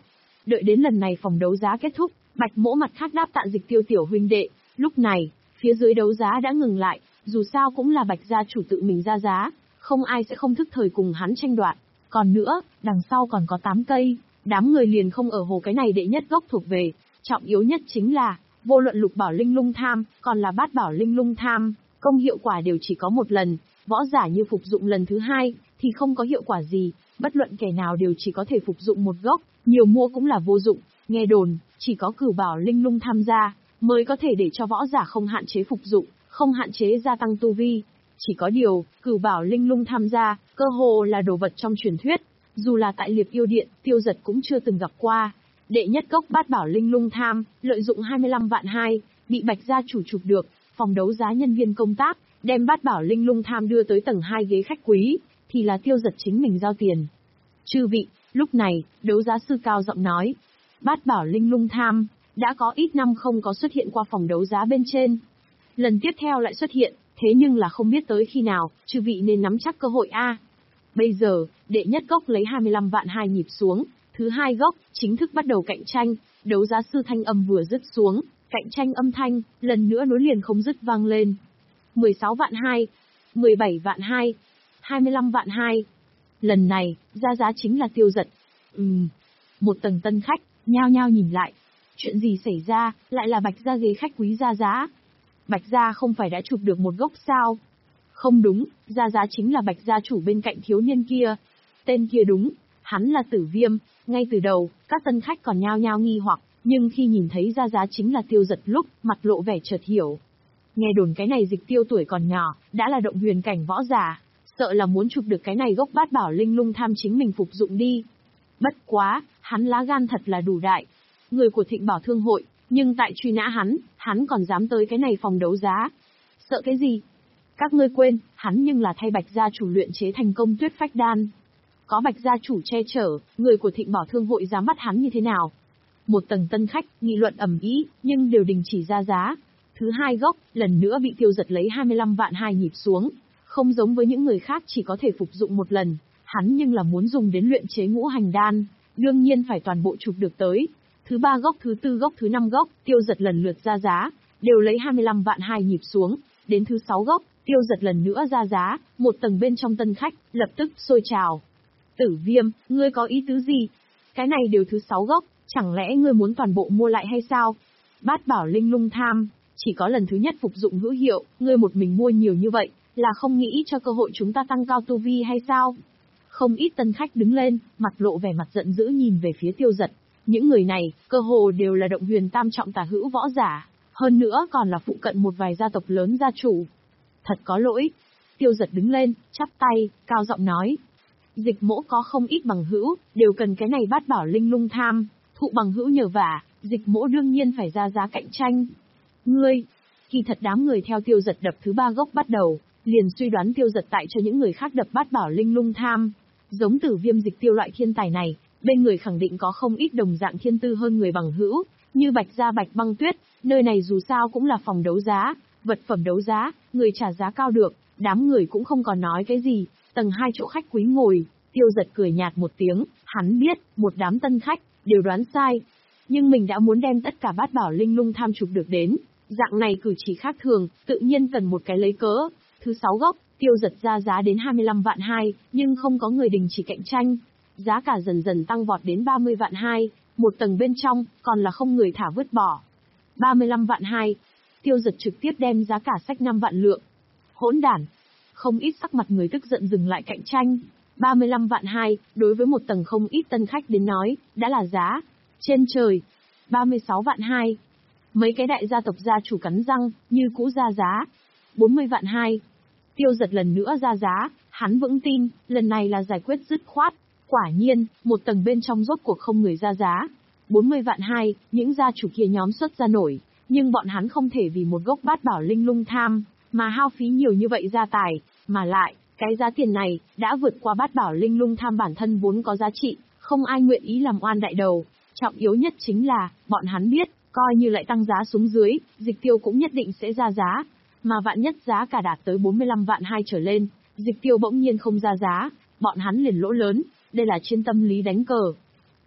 Đợi đến lần này phòng đấu giá kết thúc, Bạch Mỗ mặt khác đáp tạ Dịch Tiêu tiểu huynh đệ. Lúc này, phía dưới đấu giá đã ngừng lại, dù sao cũng là Bạch gia chủ tự mình ra giá, không ai sẽ không thức thời cùng hắn tranh đoạt. Còn nữa, đằng sau còn có tám cây, đám người liền không ở hồ cái này đệ nhất gốc thuộc về. Trọng yếu nhất chính là, vô luận lục bảo linh lung tham, còn là bát bảo linh lung tham, công hiệu quả đều chỉ có một lần, võ giả như phục dụng lần thứ hai, thì không có hiệu quả gì, bất luận kẻ nào đều chỉ có thể phục dụng một gốc, nhiều mua cũng là vô dụng. Nghe đồn, chỉ có cửu bảo linh lung tham gia, mới có thể để cho võ giả không hạn chế phục dụng, không hạn chế gia tăng tu vi. Chỉ có điều, cửu bảo linh lung tham gia, cơ hồ là đồ vật trong truyền thuyết, dù là tại Liệp Yêu Điện, Tiêu Giật cũng chưa từng gặp qua. Đệ nhất gốc bát bảo linh lung tham, lợi dụng hai mươi lăm vạn hai, bị Bạch gia chủ chụp được, phòng đấu giá nhân viên công tác, đem bát bảo linh lung tham đưa tới tầng hai ghế khách quý, thì là Tiêu Giật chính mình giao tiền. Chư vị, lúc này, đấu giá sư cao giọng nói, bát bảo linh lung tham, đã có ít năm không có xuất hiện qua phòng đấu giá bên trên. Lần tiếp theo lại xuất hiện, thế nhưng là không biết tới khi nào, chư vị nên nắm chắc cơ hội a. Bây giờ, đệ nhất gốc lấy hai mươi lăm vạn hai nhịp xuống, thứ hai gốc, chính thức bắt đầu cạnh tranh, đấu giá sư thanh âm vừa dứt xuống, cạnh tranh âm thanh, lần nữa nối liền không dứt vang lên. mười sáu vạn hai, mười bảy vạn hai, hai mươi lăm vạn hai. Lần này, ra giá chính là Tiêu Giật. Ừm, một tầng tân khách, nhao nhao nhìn lại. Chuyện gì xảy ra, lại là Bạch gia ghế khách quý ra giá. Bạch gia không phải đã chụp được một gốc sao? Không đúng, ra giá chính là Bạch gia chủ bên cạnh thiếu niên kia. Tên kia đúng, hắn là Tử Viêm. Ngay từ đầu, các tân khách còn nhao nhao nghi hoặc, nhưng khi nhìn thấy ra giá chính là Tiêu Giật lúc, mặt lộ vẻ chợt hiểu. Nghe đồn cái này Dịch Tiêu tuổi còn nhỏ, đã là động huyền cảnh võ giả, sợ là muốn chụp được cái này gốc bát bảo linh lung tham chính mình phục dụng đi. Bất quá, hắn lá gan thật là đủ đại. Người của Thịnh Bảo Thương hội, nhưng tại truy nã hắn, hắn còn dám tới cái này phòng đấu giá. Sợ cái gì? Các ngươi quên, hắn nhưng là thay Bạch gia chủ luyện chế thành công Tuyết Phách đan. Có Bạch gia chủ che chở, người của Thịnh Bảo Thương hội dám bắt hắn như thế nào? Một tầng tân khách, nghị luận ầm ĩ, nhưng đều đình chỉ ra giá. Thứ hai gốc, lần nữa bị Tiêu Giật lấy hai mươi lăm vạn hai nhịp xuống. Không giống với những người khác chỉ có thể phục dụng một lần, hắn nhưng là muốn dùng đến luyện chế ngũ hành đan, đương nhiên phải toàn bộ chụp được tới. Thứ ba gốc, thứ tư gốc, thứ năm gốc, Tiêu Giật lần lượt ra giá, đều lấy hai mươi lăm vạn hai nhịp xuống. Đến thứ sáu gốc, Tiêu Giật lần nữa ra giá, một tầng bên trong tân khách, lập tức sôi trào. Tử Viêm, ngươi có ý tứ gì? Cái này đều thứ sáu gốc, chẳng lẽ ngươi muốn toàn bộ mua lại hay sao? Bát bảo linh lung tham, chỉ có lần thứ nhất phục dụng hữu hiệu, ngươi một mình mua nhiều như vậy, là không nghĩ cho cơ hội chúng ta tăng cao tu vi hay sao? Không ít tân khách đứng lên, mặt lộ vẻ mặt giận dữ nhìn về phía Tiêu Giật. Những người này, cơ hồ đều là động huyền tam trọng tả hữu võ giả, hơn nữa còn là phụ cận một vài gia tộc lớn gia chủ. Thật có lỗi. Tiêu Giật đứng lên, chắp tay, cao giọng nói. Dịch Mỗ có không ít bằng hữu, đều cần cái này bát bảo linh lung tham, thụ bằng hữu nhờ vả, Dịch Mỗ đương nhiên phải ra giá cạnh tranh. Ngươi, kỳ thật đám người theo Tiêu Giật đập thứ ba gốc bắt đầu, liền suy đoán Tiêu Giật tại cho những người khác đập bát bảo linh lung tham. Giống Tử Viêm Dịch Tiêu loại thiên tài này, bên người khẳng định có không ít đồng dạng thiên tư hơn người bằng hữu, như Bạch gia Bạch Băng Tuyết, nơi này dù sao cũng là phòng đấu giá, vật phẩm đấu giá, người trả giá cao được, đám người cũng không còn nói cái gì, tầng hai chỗ khách quý ngồi, Tiêu Giật cười nhạt một tiếng, hắn biết, một đám tân khách, đều đoán sai. Nhưng mình đã muốn đem tất cả bát bảo linh lung tham chụp được đến, dạng này cử chỉ khác thường, tự nhiên cần một cái lấy cớ. Thứ sáu gốc, Tiêu Giật ra giá đến hai mươi lăm vạn hai, nhưng không có người đình chỉ cạnh tranh. Giá cả dần dần tăng vọt đến ba mươi vạn hai, một tầng bên trong, còn là không người thả vứt bỏ. ba mươi lăm vạn hai, Tiêu Giật trực tiếp đem giá cả sách năm vạn lượng. Hỗn đản, không ít sắc mặt người tức giận dừng lại cạnh tranh. ba mươi lăm vạn hai, đối với một tầng không ít tân khách đến nói, đã là giá trên trời. ba mươi sáu vạn hai, mấy cái đại gia tộc gia chủ cắn răng, như cũ ra giá. bốn mươi vạn hai, Tiêu Giật lần nữa ra giá, hắn vững tin, lần này là giải quyết dứt khoát. Quả nhiên, một tầng bên trong rốt cuộc không người ra giá. bốn mươi vạn hai, những gia chủ kia nhóm xuất ra nổi, nhưng bọn hắn không thể vì một gốc bát bảo linh lung tham, mà hao phí nhiều như vậy gia tài, mà lại, cái giá tiền này, đã vượt qua bát bảo linh lung tham bản thân vốn có giá trị, không ai nguyện ý làm oan đại đầu. Trọng yếu nhất chính là, bọn hắn biết, coi như lại tăng giá xuống dưới, Dịch Tiêu cũng nhất định sẽ ra giá, mà vạn nhất giá cả đạt tới bốn mươi lăm vạn hai trở lên, Dịch Tiêu bỗng nhiên không ra giá, bọn hắn liền lỗ lớn, đây là trên tâm lý đánh cờ.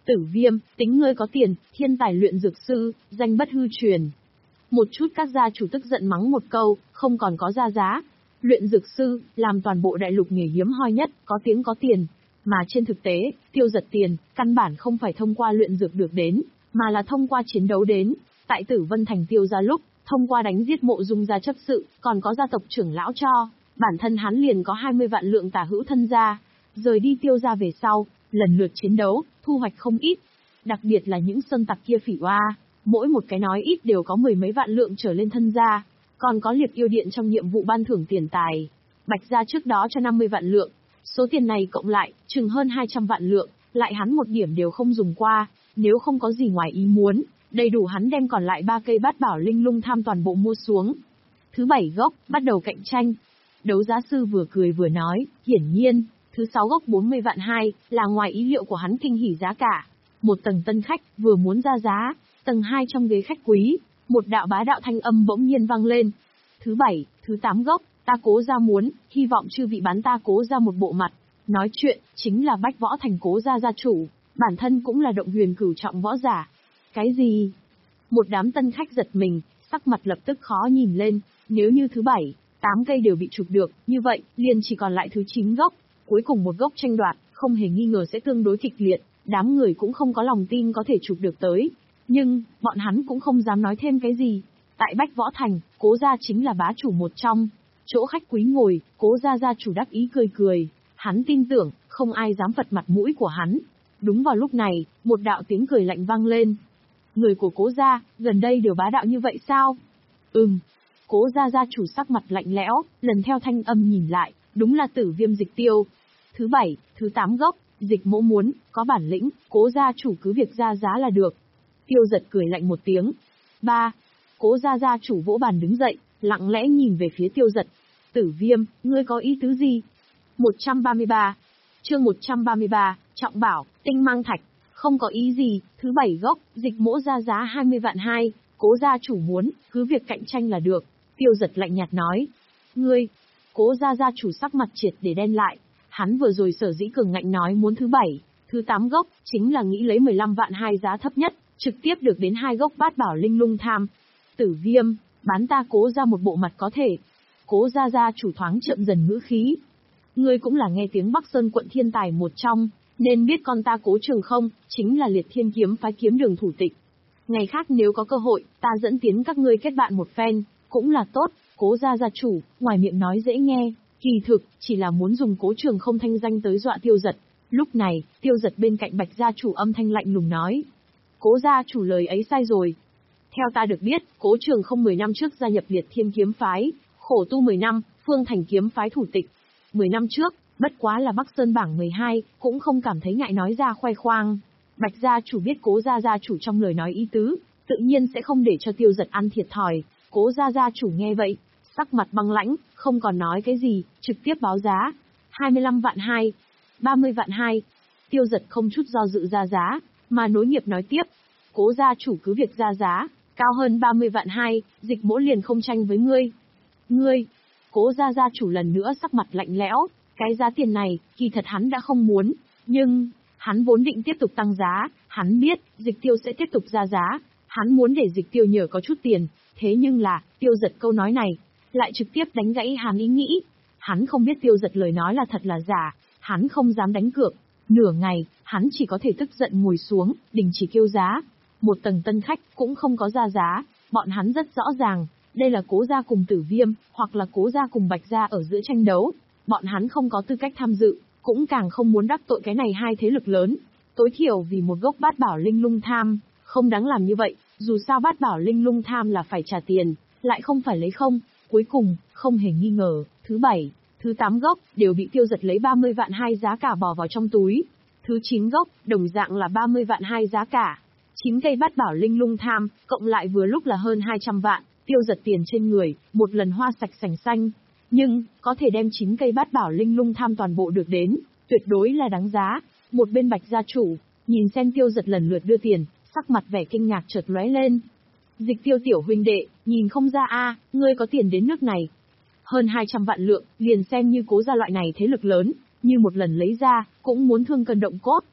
Tử Viêm, tính ngươi có tiền, thiên tài luyện dược sư, danh bất hư truyền. Một chút các gia chủ tức giận mắng một câu, không còn có ra giá. Luyện dược sư, làm toàn bộ đại lục nghề hiếm hoi nhất, có tiếng có tiền. Mà trên thực tế, Tiêu Dật tiền, căn bản không phải thông qua luyện dược được đến, mà là thông qua chiến đấu đến. Tại Tử Vân Thành Tiêu gia lúc, thông qua đánh giết Mộ Dung gia chấp sự, còn có gia tộc trưởng lão cho, bản thân hắn liền có hai mươi vạn lượng tả hữu thân gia. Rời đi Tiêu gia về sau, lần lượt chiến đấu, thu hoạch không ít. Đặc biệt là những sơn tặc kia phỉ oa, mỗi một cái nói ít đều có mười mấy vạn lượng trở lên thân gia. Còn có Liệp Yêu Điện trong nhiệm vụ ban thưởng tiền tài. Bạch gia trước đó cho năm mươi vạn lượng. Số tiền này cộng lại, chừng hơn hai trăm vạn lượng, lại hắn một điểm đều không dùng qua. Nếu không có gì ngoài ý muốn, đầy đủ hắn đem còn lại ba cây bát bảo linh lung tham toàn bộ mua xuống. Thứ bảy gốc, bắt đầu cạnh tranh. Đấu giá sư vừa cười vừa nói, hiển nhiên, thứ sáu gốc bốn mươi vạn hai, là ngoài ý liệu của hắn kinh hỉ giá cả. Một tầng tân khách, vừa muốn ra giá, tầng hai trong ghế khách quý, một đạo bá đạo thanh âm bỗng nhiên vang lên. Thứ bảy, thứ tám gốc, ta Cố gia muốn, hy vọng chư vị bán ta Cố gia một bộ mặt. Nói chuyện, chính là Bách Võ Thành Cố gia gia chủ, bản thân cũng là động huyền cửu trọng võ giả. Cái gì? Một đám tân khách giật mình, sắc mặt lập tức khó nhìn lên, nếu như thứ bảy, tám cây đều bị chụp được, như vậy, liền chỉ còn lại thứ chín gốc, cuối cùng một gốc tranh đoạt, không hề nghi ngờ sẽ tương đối kịch liệt, đám người cũng không có lòng tin có thể chụp được tới. Nhưng, bọn hắn cũng không dám nói thêm cái gì. Tại Bách Võ Thành, Cố gia chính là bá chủ một trong. Chỗ khách quý ngồi, Cố gia gia chủ đắc ý cười cười. Hắn tin tưởng, không ai dám phật mặt mũi của hắn. Đúng vào lúc này, một đạo tiếng cười lạnh vang lên. Người của Cố gia, gần đây đều bá đạo như vậy sao? Ừm. Cố gia gia chủ sắc mặt lạnh lẽo, lần theo thanh âm nhìn lại, đúng là Tử Viêm Dịch Tiêu. Thứ bảy, thứ tám gốc, Dịch Mỗ muốn, có bản lĩnh, Cố gia chủ cứ việc ra giá là được. Tiêu Dật cười lạnh một tiếng. Ba. Cố gia gia chủ vỗ bàn đứng dậy, lặng lẽ nhìn về phía Tiêu Dật. Tử Viêm, ngươi có ý tứ gì? một trăm ba mươi ba. Chương một trăm ba mươi ba, trọng bảo, tinh mang thạch. Không có ý gì, thứ bảy gốc, Dịch Mỗ ra giá hai mươi vạn hai, Cố gia chủ muốn, cứ việc cạnh tranh là được. Tiêu Dật lạnh nhạt nói. Ngươi, Cố gia gia chủ sắc mặt triệt để đen lại. Hắn vừa rồi sở dĩ cường ngạnh nói muốn thứ bảy, thứ tám gốc, chính là nghĩ lấy mười lăm vạn hai giá thấp nhất, trực tiếp được đến hai gốc bát bảo linh lung tham. Tử Viêm, bán ta Cố ra một bộ mặt có thể. Cố gia gia chủ thoáng chậm dần ngữ khí. Ngươi cũng là nghe tiếng Bắc Sơn quận thiên tài một trong, nên biết con ta Cố Trường Không, chính là Liệt Thiên kiếm phái kiếm đường thủ tịch. Ngày khác nếu có cơ hội, ta dẫn tiến các ngươi kết bạn một phen, cũng là tốt. Cố gia gia chủ, ngoài miệng nói dễ nghe, kỳ thực, chỉ là muốn dùng Cố Trường Không thanh danh tới dọa Tiêu Dật. Lúc này, Tiêu Dật bên cạnh Bạch gia chủ âm thanh lạnh lùng nói. Cố gia chủ lời ấy sai rồi. Theo ta được biết, Cố Trường Không mười năm trước gia nhập Liệt Thiên kiếm phái, khổ tu mười năm, Phương Thành kiếm phái thủ tịch. mười năm trước, bất quá là Bắc Sơn bảng mười hai, cũng không cảm thấy ngại nói ra khoe khoang. Bạch gia chủ biết Cố gia gia chủ trong lời nói ý tứ, tự nhiên sẽ không để cho Tiêu Dật ăn thiệt thòi. Cố gia gia chủ nghe vậy, sắc mặt băng lãnh, không còn nói cái gì, trực tiếp báo giá. hai mươi lăm vạn hai, ba mươi vạn hai. Tiêu Dật không chút do dự ra giá, mà nối nghiệp nói tiếp. Cố gia chủ cứ việc ra giá, cao hơn ba mươi vạn hai, Dịch Mỗ liền không tranh với ngươi. Ngươi, Cố gia gia chủ lần nữa sắc mặt lạnh lẽo, cái giá tiền này, kỳ thật hắn đã không muốn, nhưng, hắn vốn định tiếp tục tăng giá, hắn biết, Dịch Tiêu sẽ tiếp tục ra giá, hắn muốn để Dịch Tiêu nhờ có chút tiền, thế nhưng là, Tiêu Dật câu nói này, lại trực tiếp đánh gãy hắn ý nghĩ. Hắn không biết Tiêu Dật lời nói là thật là giả, hắn không dám đánh cược. Nửa ngày, hắn chỉ có thể tức giận ngồi xuống, đình chỉ kêu giá. Một tầng tân khách cũng không có ra giá, bọn hắn rất rõ ràng, đây là Cố gia cùng Tử Viêm, hoặc là Cố gia cùng Bạch gia ở giữa tranh đấu. Bọn hắn không có tư cách tham dự, cũng càng không muốn đắc tội cái này hai thế lực lớn. Tối thiểu vì một gốc bát bảo linh lung tham, không đáng làm như vậy, dù sao bát bảo linh lung tham là phải trả tiền, lại không phải lấy không. Cuối cùng, không hề nghi ngờ, thứ bảy, thứ tám gốc, đều bị Tiêu Dật lấy ba mươi vạn hai giá cả bỏ vào trong túi. Thứ chín gốc, đồng dạng là ba mươi vạn hai giá cả. chín cây bát bảo linh lung tham, cộng lại vừa lúc là hơn hai trăm vạn, Tiêu Dật tiền trên người, một lần hoa sạch sành xanh. Nhưng, có thể đem chín cây bát bảo linh lung tham toàn bộ được đến, tuyệt đối là đáng giá. Một bên Bạch gia chủ, nhìn xem Tiêu Dật lần lượt đưa tiền, sắc mặt vẻ kinh ngạc chợt lóe lên. Dịch Tiêu tiểu huynh đệ, nhìn không ra a, ngươi có tiền đến nước này. Hơn hai trăm vạn lượng, liền xem như Cố gia loại này thế lực lớn, như một lần lấy ra, cũng muốn thương cân động cốt.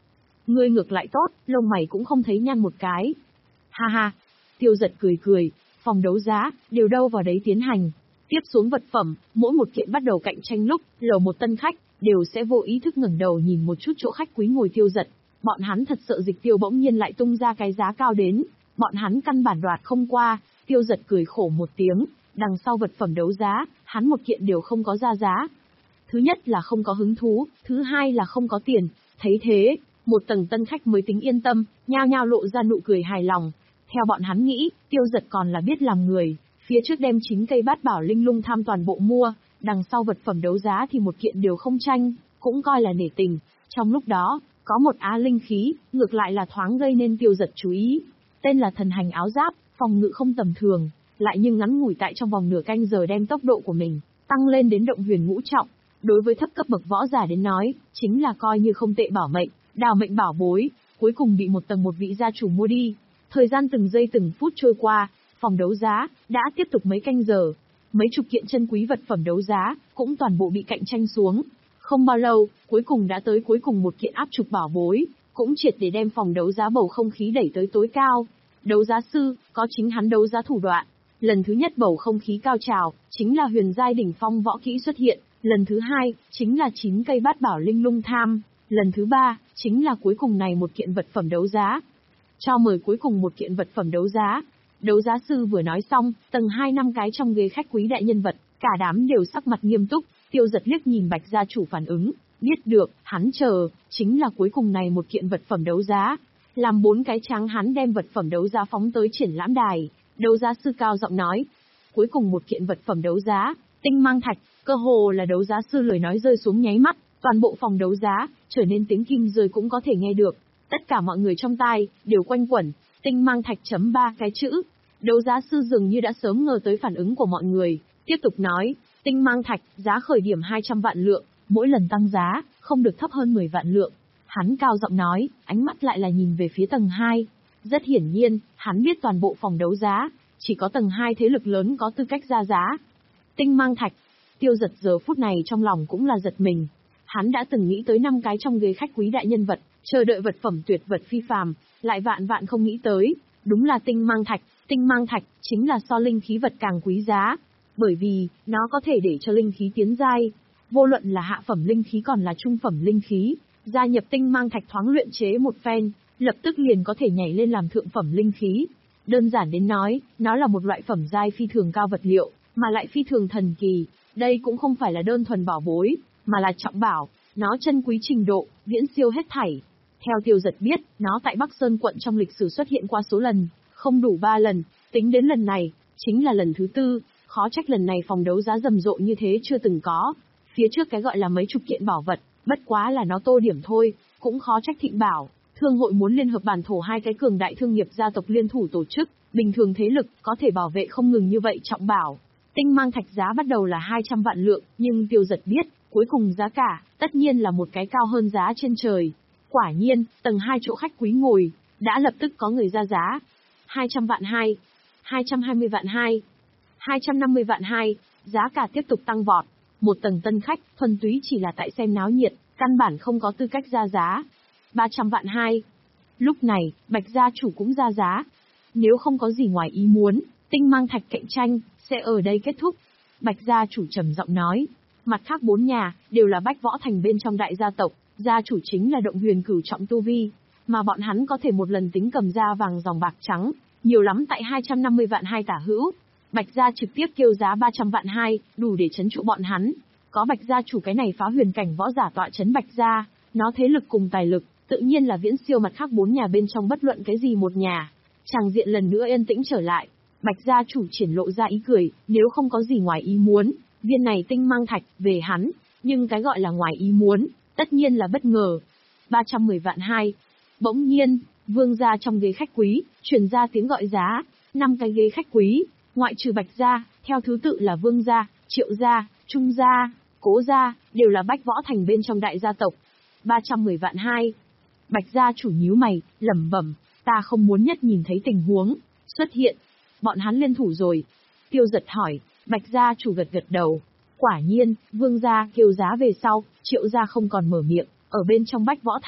Ngươi ngược lại tốt, lông mày cũng không thấy nhăn một cái. Ha ha, Tiêu Giật cười cười, phòng đấu giá, đều đâu vào đấy tiến hành. Tiếp xuống vật phẩm, mỗi một kiện bắt đầu cạnh tranh lúc, lầu một tân khách, đều sẽ vô ý thức ngẩng đầu nhìn một chút chỗ khách quý ngồi Tiêu Giật. Bọn hắn thật sợ Dịch Tiêu bỗng nhiên lại tung ra cái giá cao đến, bọn hắn căn bản đoạt không qua. Tiêu Giật cười khổ một tiếng, đằng sau vật phẩm đấu giá, hắn một kiện đều không có ra giá. Thứ nhất là không có hứng thú, thứ hai là không có tiền. Thấy thế, một tầng tân khách mới tính yên tâm, nhao nhao lộ ra nụ cười hài lòng. Theo bọn hắn nghĩ, Tiêu Giật còn là biết làm người, phía trước đem chín cây bát bảo linh lung tham toàn bộ mua, đằng sau vật phẩm đấu giá thì một kiện đều không tranh, cũng coi là nể tình. Trong lúc đó, có một á linh khí, ngược lại là thoáng gây nên Tiêu Giật chú ý. Tên là thần hành áo giáp, phòng ngự không tầm thường, lại nhưng ngắn ngủi tại trong vòng nửa canh giờ đem tốc độ của mình tăng lên đến động huyền ngũ trọng. Đối với thấp cấp bậc võ giả đến nói, chính là coi như không tệ bảo mệnh, đào mệnh bảo bối, cuối cùng bị một tầng một vị gia chủ mua đi. Thời gian từng giây từng phút trôi qua, phòng đấu giá đã tiếp tục mấy canh giờ, mấy chục kiện chân quý vật phẩm đấu giá cũng toàn bộ bị cạnh tranh xuống. Không bao lâu, cuối cùng đã tới cuối cùng một kiện áp trục bảo bối, cũng triệt để đem phòng đấu giá bầu không khí đẩy tới tối cao. Đấu giá sư, có chính hắn đấu giá thủ đoạn. Lần thứ nhất bầu không khí cao trào, chính là huyền giai đỉnh phong võ kỹ xuất hiện. Lần thứ hai, chính là chín cây bát bảo linh lung tham. Lần thứ ba, chính là cuối cùng này một kiện vật phẩm đấu giá. Cho mời cuối cùng một kiện vật phẩm đấu giá. Đấu giá sư vừa nói xong, tầng hai năm cái trong ghế khách quý đại nhân vật, cả đám đều sắc mặt nghiêm túc. Tiêu Giật liếc nhìn Bạch gia chủ phản ứng, biết được, hắn chờ, chính là cuối cùng này một kiện vật phẩm đấu giá. Làm bốn cái trắng hắn đem vật phẩm đấu giá phóng tới triển lãm đài. Đấu giá sư cao giọng nói, cuối cùng một kiện vật phẩm đấu giá, tinh mang thạch. Cơ hồ là đấu giá sư lời nói rơi xuống nháy mắt, toàn bộ phòng đấu giá trở nên tiếng kim rơi cũng có thể nghe được. Tất cả mọi người trong tai đều quanh quẩn, tinh mang thạch chấm ba cái chữ. Đấu giá sư dường như đã sớm ngờ tới phản ứng của mọi người, tiếp tục nói, tinh mang thạch, giá khởi điểm hai trăm vạn lượng, mỗi lần tăng giá, không được thấp hơn mười vạn lượng. Hắn cao giọng nói, ánh mắt lại là nhìn về phía tầng hai. Rất hiển nhiên, hắn biết toàn bộ phòng đấu giá, chỉ có tầng hai thế lực lớn có tư cách ra giá. Tinh mang thạch. Tiêu Giật giờ phút này trong lòng cũng là giật mình. Hắn đã từng nghĩ tới năm cái trong ghế khách quý đại nhân vật, chờ đợi vật phẩm tuyệt vật phi phàm, lại vạn vạn không nghĩ tới, đúng là tinh mang thạch. Tinh mang thạch chính là so linh khí vật càng quý giá, bởi vì nó có thể để cho linh khí tiến giai. Vô luận là hạ phẩm linh khí còn là trung phẩm linh khí, gia nhập tinh mang thạch thoáng luyện chế một phen, lập tức liền có thể nhảy lên làm thượng phẩm linh khí. Đơn giản đến nói, nó là một loại phẩm giai phi thường cao vật liệu, mà lại phi thường thần kỳ. Đây cũng không phải là đơn thuần bảo bối, mà là trọng bảo, nó chân quý trình độ, viễn siêu hết thảy. Theo Tiêu Giật biết, nó tại Bắc Sơn quận trong lịch sử xuất hiện qua số lần, không đủ ba lần, tính đến lần này, chính là lần thứ tư, khó trách lần này phòng đấu giá rầm rộ như thế chưa từng có. Phía trước cái gọi là mấy chục kiện bảo vật, bất quá là nó tô điểm thôi, cũng khó trách Thịnh Bảo, thương hội muốn liên hợp bản thổ hai cái cường đại thương nghiệp gia tộc liên thủ tổ chức, bình thường thế lực có thể bảo vệ không ngừng như vậy trọng bảo. Tinh mang thạch giá bắt đầu là hai trăm vạn lượng, nhưng Tiêu Giật biết, cuối cùng giá cả, tất nhiên là một cái cao hơn giá trên trời. Quả nhiên, tầng hai chỗ khách quý ngồi, đã lập tức có người ra giá. hai trăm vạn hai, hai trăm hai mươi vạn hai, hai trăm năm mươi vạn hai, giá cả tiếp tục tăng vọt. Một tầng tân khách, thuần túy chỉ là tại xem náo nhiệt, căn bản không có tư cách ra giá. ba trăm vạn hai. Lúc này, Bạch gia chủ cũng ra giá. Nếu không có gì ngoài ý muốn, tinh mang thạch cạnh tranh sẽ ở đây kết thúc. Bạch gia chủ trầm giọng nói. Mặt khác bốn nhà đều là bách võ thành bên trong đại gia tộc, gia chủ chính là động huyền cửu trọng tu vi, mà bọn hắn có thể một lần tính cầm ra vàng dòng bạc trắng, nhiều lắm tại hai trăm năm mươi vạn hai tả hữu. Bạch gia trực tiếp kêu giá ba trăm vạn hai, đủ để trấn trụ bọn hắn. Có Bạch gia chủ cái này phá huyền cảnh võ giả tọa trấn Bạch gia, nó thế lực cùng tài lực, tự nhiên là viễn siêu mặt khác bốn nhà bên trong bất luận cái gì một nhà. Tràng diện lần nữa yên tĩnh trở lại. Bạch gia chủ triển lộ ra ý cười, nếu không có gì ngoài ý muốn, viên này tinh mang thạch về hắn, nhưng cái gọi là ngoài ý muốn, tất nhiên là bất ngờ. ba trăm mười vạn hai. Bỗng nhiên, Vương gia trong ghế khách quý, truyền ra tiếng gọi giá, năm cái ghế khách quý, ngoại trừ Bạch gia, theo thứ tự là Vương gia, Triệu gia, Trung gia, Cố gia, đều là bách võ thành bên trong đại gia tộc. ba trăm mười vạn hai. Bạch gia chủ nhíu mày, lẩm bẩm, ta không muốn nhất nhìn thấy tình huống xuất hiện. Bọn hắn liên thủ rồi. Tiêu Giật hỏi, Bạch gia chủ gật gật đầu. Quả nhiên, Vương gia kêu giá về sau, Triệu gia không còn mở miệng, ở bên trong bách võ thành,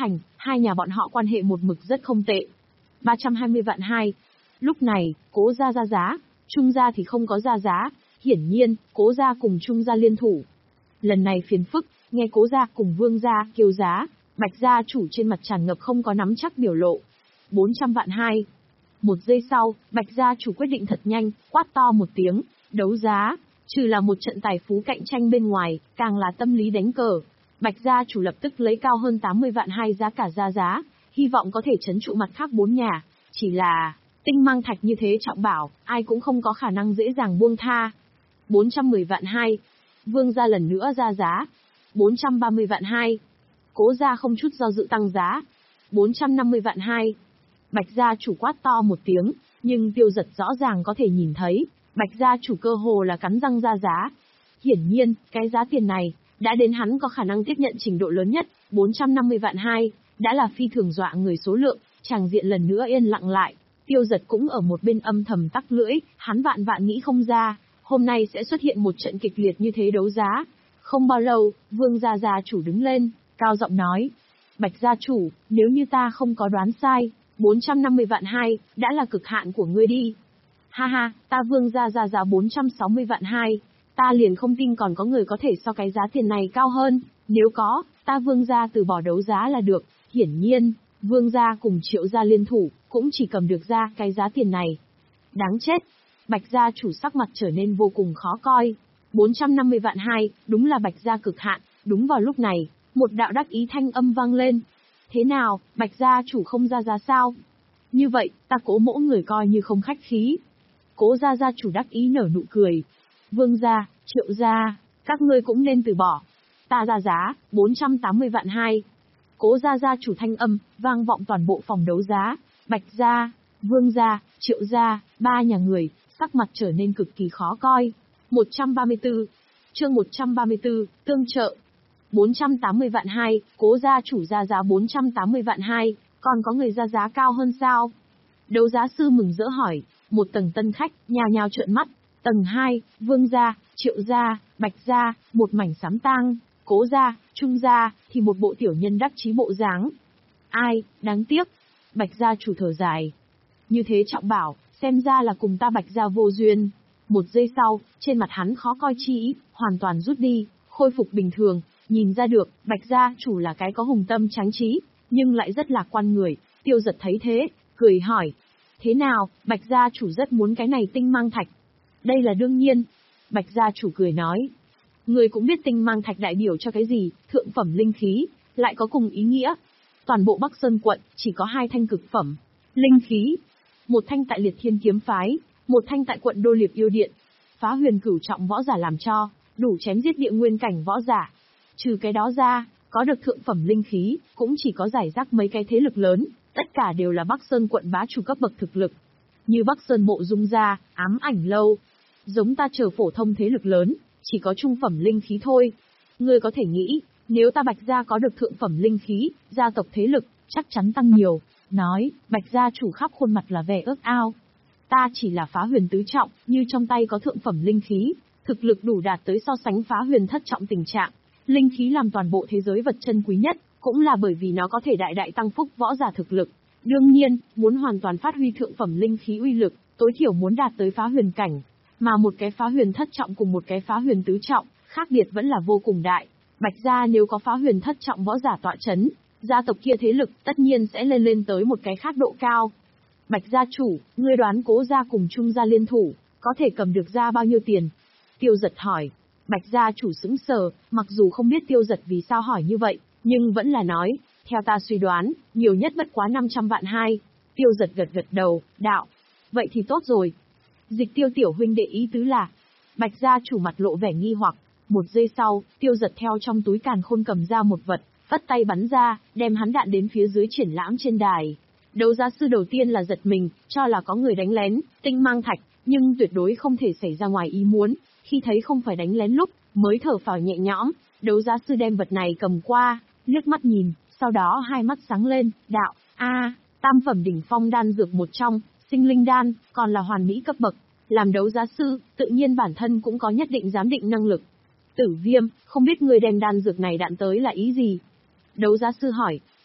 hai nhà bọn họ quan hệ một mực rất không tệ. ba trăm hai mươi vạn hai. Lúc này, Cố gia ra giá, Trung gia thì không có ra giá, hiển nhiên, Cố gia cùng Trung gia liên thủ. Lần này phiền phức, nghe Cố gia cùng Vương gia kêu giá, Bạch gia chủ trên mặt tràn ngập không có nắm chắc biểu lộ. bốn trăm vạn hai. Một giây sau, Bạch gia chủ quyết định thật nhanh, quát to một tiếng, đấu giá, trừ là một trận tài phú cạnh tranh bên ngoài, càng là tâm lý đánh cờ. Bạch gia chủ lập tức lấy cao hơn tám mươi vạn hai giá cả ra giá, hy vọng có thể trấn trụ mặt khác bốn nhà, chỉ là tinh mang thạch như thế trọng bảo, ai cũng không có khả năng dễ dàng buông tha. bốn trăm mười vạn hai. Vương gia lần nữa ra giá. bốn trăm ba mươi vạn hai. Cố gia không chút do dự tăng giá. bốn trăm năm mươi vạn hai. Bạch gia chủ quát to một tiếng, nhưng Tiêu Giật rõ ràng có thể nhìn thấy, Bạch gia chủ cơ hồ là cắn răng ra giá. Hiển nhiên, cái giá tiền này, đã đến hắn có khả năng tiếp nhận trình độ lớn nhất, bốn trăm năm mươi vạn hai, đã là phi thường dọa người số lượng, tràng diện lần nữa yên lặng lại. Tiêu Giật cũng ở một bên âm thầm tắc lưỡi, hắn vạn vạn nghĩ không ra, hôm nay sẽ xuất hiện một trận kịch liệt như thế đấu giá. Không bao lâu, Vương gia gia chủ đứng lên, cao giọng nói, Bạch gia chủ, nếu như ta không có đoán sai, bốn trăm năm mươi vạn hai, đã là cực hạn của ngươi đi. Ha ha, ta Vương gia ra giá bốn trăm sáu mươi vạn hai, ta liền không tin còn có người có thể so cái giá tiền này cao hơn, nếu có, ta Vương gia từ bỏ đấu giá là được. Hiển nhiên, Vương gia cùng Triệu gia liên thủ, cũng chỉ cầm được ra cái giá tiền này. Đáng chết. Bạch gia chủ sắc mặt trở nên vô cùng khó coi. bốn trăm năm mươi vạn hai, đúng là Bạch gia cực hạn. Đúng vào lúc này, một đạo đắc ý thanh âm vang lên. Thế nào, Bạch gia chủ không ra giá sao? Như vậy, ta Cố mỗ người coi như không khách khí. Cố gia gia chủ đắc ý nở nụ cười. Vương gia, Triệu gia, các ngươi cũng nên từ bỏ. Ta ra giá, bốn trăm tám mươi vạn hai. Cố gia gia chủ thanh âm, vang vọng toàn bộ phòng đấu giá. Bạch gia, Vương gia, Triệu gia, ba nhà người, sắc mặt trở nên cực kỳ khó coi. một trăm ba mươi tư. Chương một trăm ba mươi tư, tương trợ. bốn trăm tám mươi vạn hai, Cố gia chủ ra giá bốn trăm tám mươi vạn hai, còn có người ra giá cao hơn sao? Đấu giá sư mừng rỡ hỏi, một tầng tân khách, nhào nhào trợn mắt. Tầng hai, Vương gia, Triệu gia, Bạch gia, một mảnh sám tang. Cố gia, Trung gia, thì một bộ tiểu nhân đắc chí bộ dáng. Ai, đáng tiếc. Bạch gia chủ thở dài. Như thế trọng bảo, xem ra là cùng ta Bạch gia vô duyên. Một giây sau, trên mặt hắn khó coi chi ý, hoàn toàn rút đi, khôi phục bình thường. Nhìn ra được, Bạch gia chủ là cái có hùng tâm tráng trí, nhưng lại rất lạc quan người. Tiêu Giật thấy thế, cười hỏi. Thế nào, Bạch gia chủ rất muốn cái này tinh mang thạch. Đây là đương nhiên. Bạch gia chủ cười nói. Người cũng biết tinh mang thạch đại biểu cho cái gì, thượng phẩm linh khí, lại có cùng ý nghĩa. Toàn bộ Bắc Sơn quận, chỉ có hai thanh cực phẩm linh khí. Một thanh tại Liệt Thiên Kiếm Phái, một thanh tại quận Đô Liệp Yêu Điện. Phá huyền cửu trọng võ giả làm cho, đủ chém giết địa nguyên cảnh võ giả. Trừ cái đó ra, có được thượng phẩm linh khí, cũng chỉ có giải rác mấy cái thế lực lớn, tất cả đều là Bắc Sơn quận bá chủ cấp bậc thực lực. Như Bắc Sơn Mộ Dung gia, Ám Ảnh Lâu. Giống ta chờ phổ thông thế lực lớn, chỉ có trung phẩm linh khí thôi. Ngươi có thể nghĩ, nếu ta Bạch gia có được thượng phẩm linh khí, gia tộc thế lực, chắc chắn tăng nhiều. Nói, Bạch gia chủ khắp khuôn mặt là vẻ ước ao. Ta chỉ là phá huyền tứ trọng, như trong tay có thượng phẩm linh khí, thực lực đủ đạt tới so sánh phá huyền thất trọng tình trạng. Linh khí làm toàn bộ thế giới vật chân quý nhất, cũng là bởi vì nó có thể đại đại tăng phúc võ giả thực lực. Đương nhiên, muốn hoàn toàn phát huy thượng phẩm linh khí uy lực, tối thiểu muốn đạt tới phá huyền cảnh. Mà một cái phá huyền thất trọng cùng một cái phá huyền tứ trọng, khác biệt vẫn là vô cùng đại. Bạch gia nếu có phá huyền thất trọng võ giả tọa chấn, gia tộc kia thế lực tất nhiên sẽ lên lên tới một cái khác độ cao. Bạch gia chủ, ngươi đoán Cố gia cùng Trung gia liên thủ, có thể cầm được ra bao nhiêu tiền? Tiêu Giật hỏi. Bạch gia chủ sững sờ, mặc dù không biết Tiêu Giật vì sao hỏi như vậy, nhưng vẫn là nói, theo ta suy đoán, nhiều nhất bất quá năm trăm vạn hai. Tiêu Giật gật gật đầu, đạo. Vậy thì tốt rồi. Dịch Tiêu tiểu huynh đệ ý tứ là. Bạch gia chủ mặt lộ vẻ nghi hoặc. Một giây sau, Tiêu Giật theo trong túi càn khôn cầm ra một vật, vất tay bắn ra, đem hắn đạn đến phía dưới triển lãm trên đài. Đấu giá sư đầu tiên là giật mình, cho là có người đánh lén, tinh mang thạch, nhưng tuyệt đối không thể xảy ra ngoài ý muốn. Khi thấy không phải đánh lén lúc, mới thở phào nhẹ nhõm. Đấu giá sư đem vật này cầm qua, liếc mắt nhìn, sau đó hai mắt sáng lên, đạo, a, tam phẩm đỉnh phong đan dược một trong, sinh linh đan, còn là hoàn mỹ cấp bậc. Làm đấu giá sư, tự nhiên bản thân cũng có nhất định giám định năng lực. Tử Viêm, không biết người đem đan dược này đạn tới là ý gì? Đấu giá sư hỏi.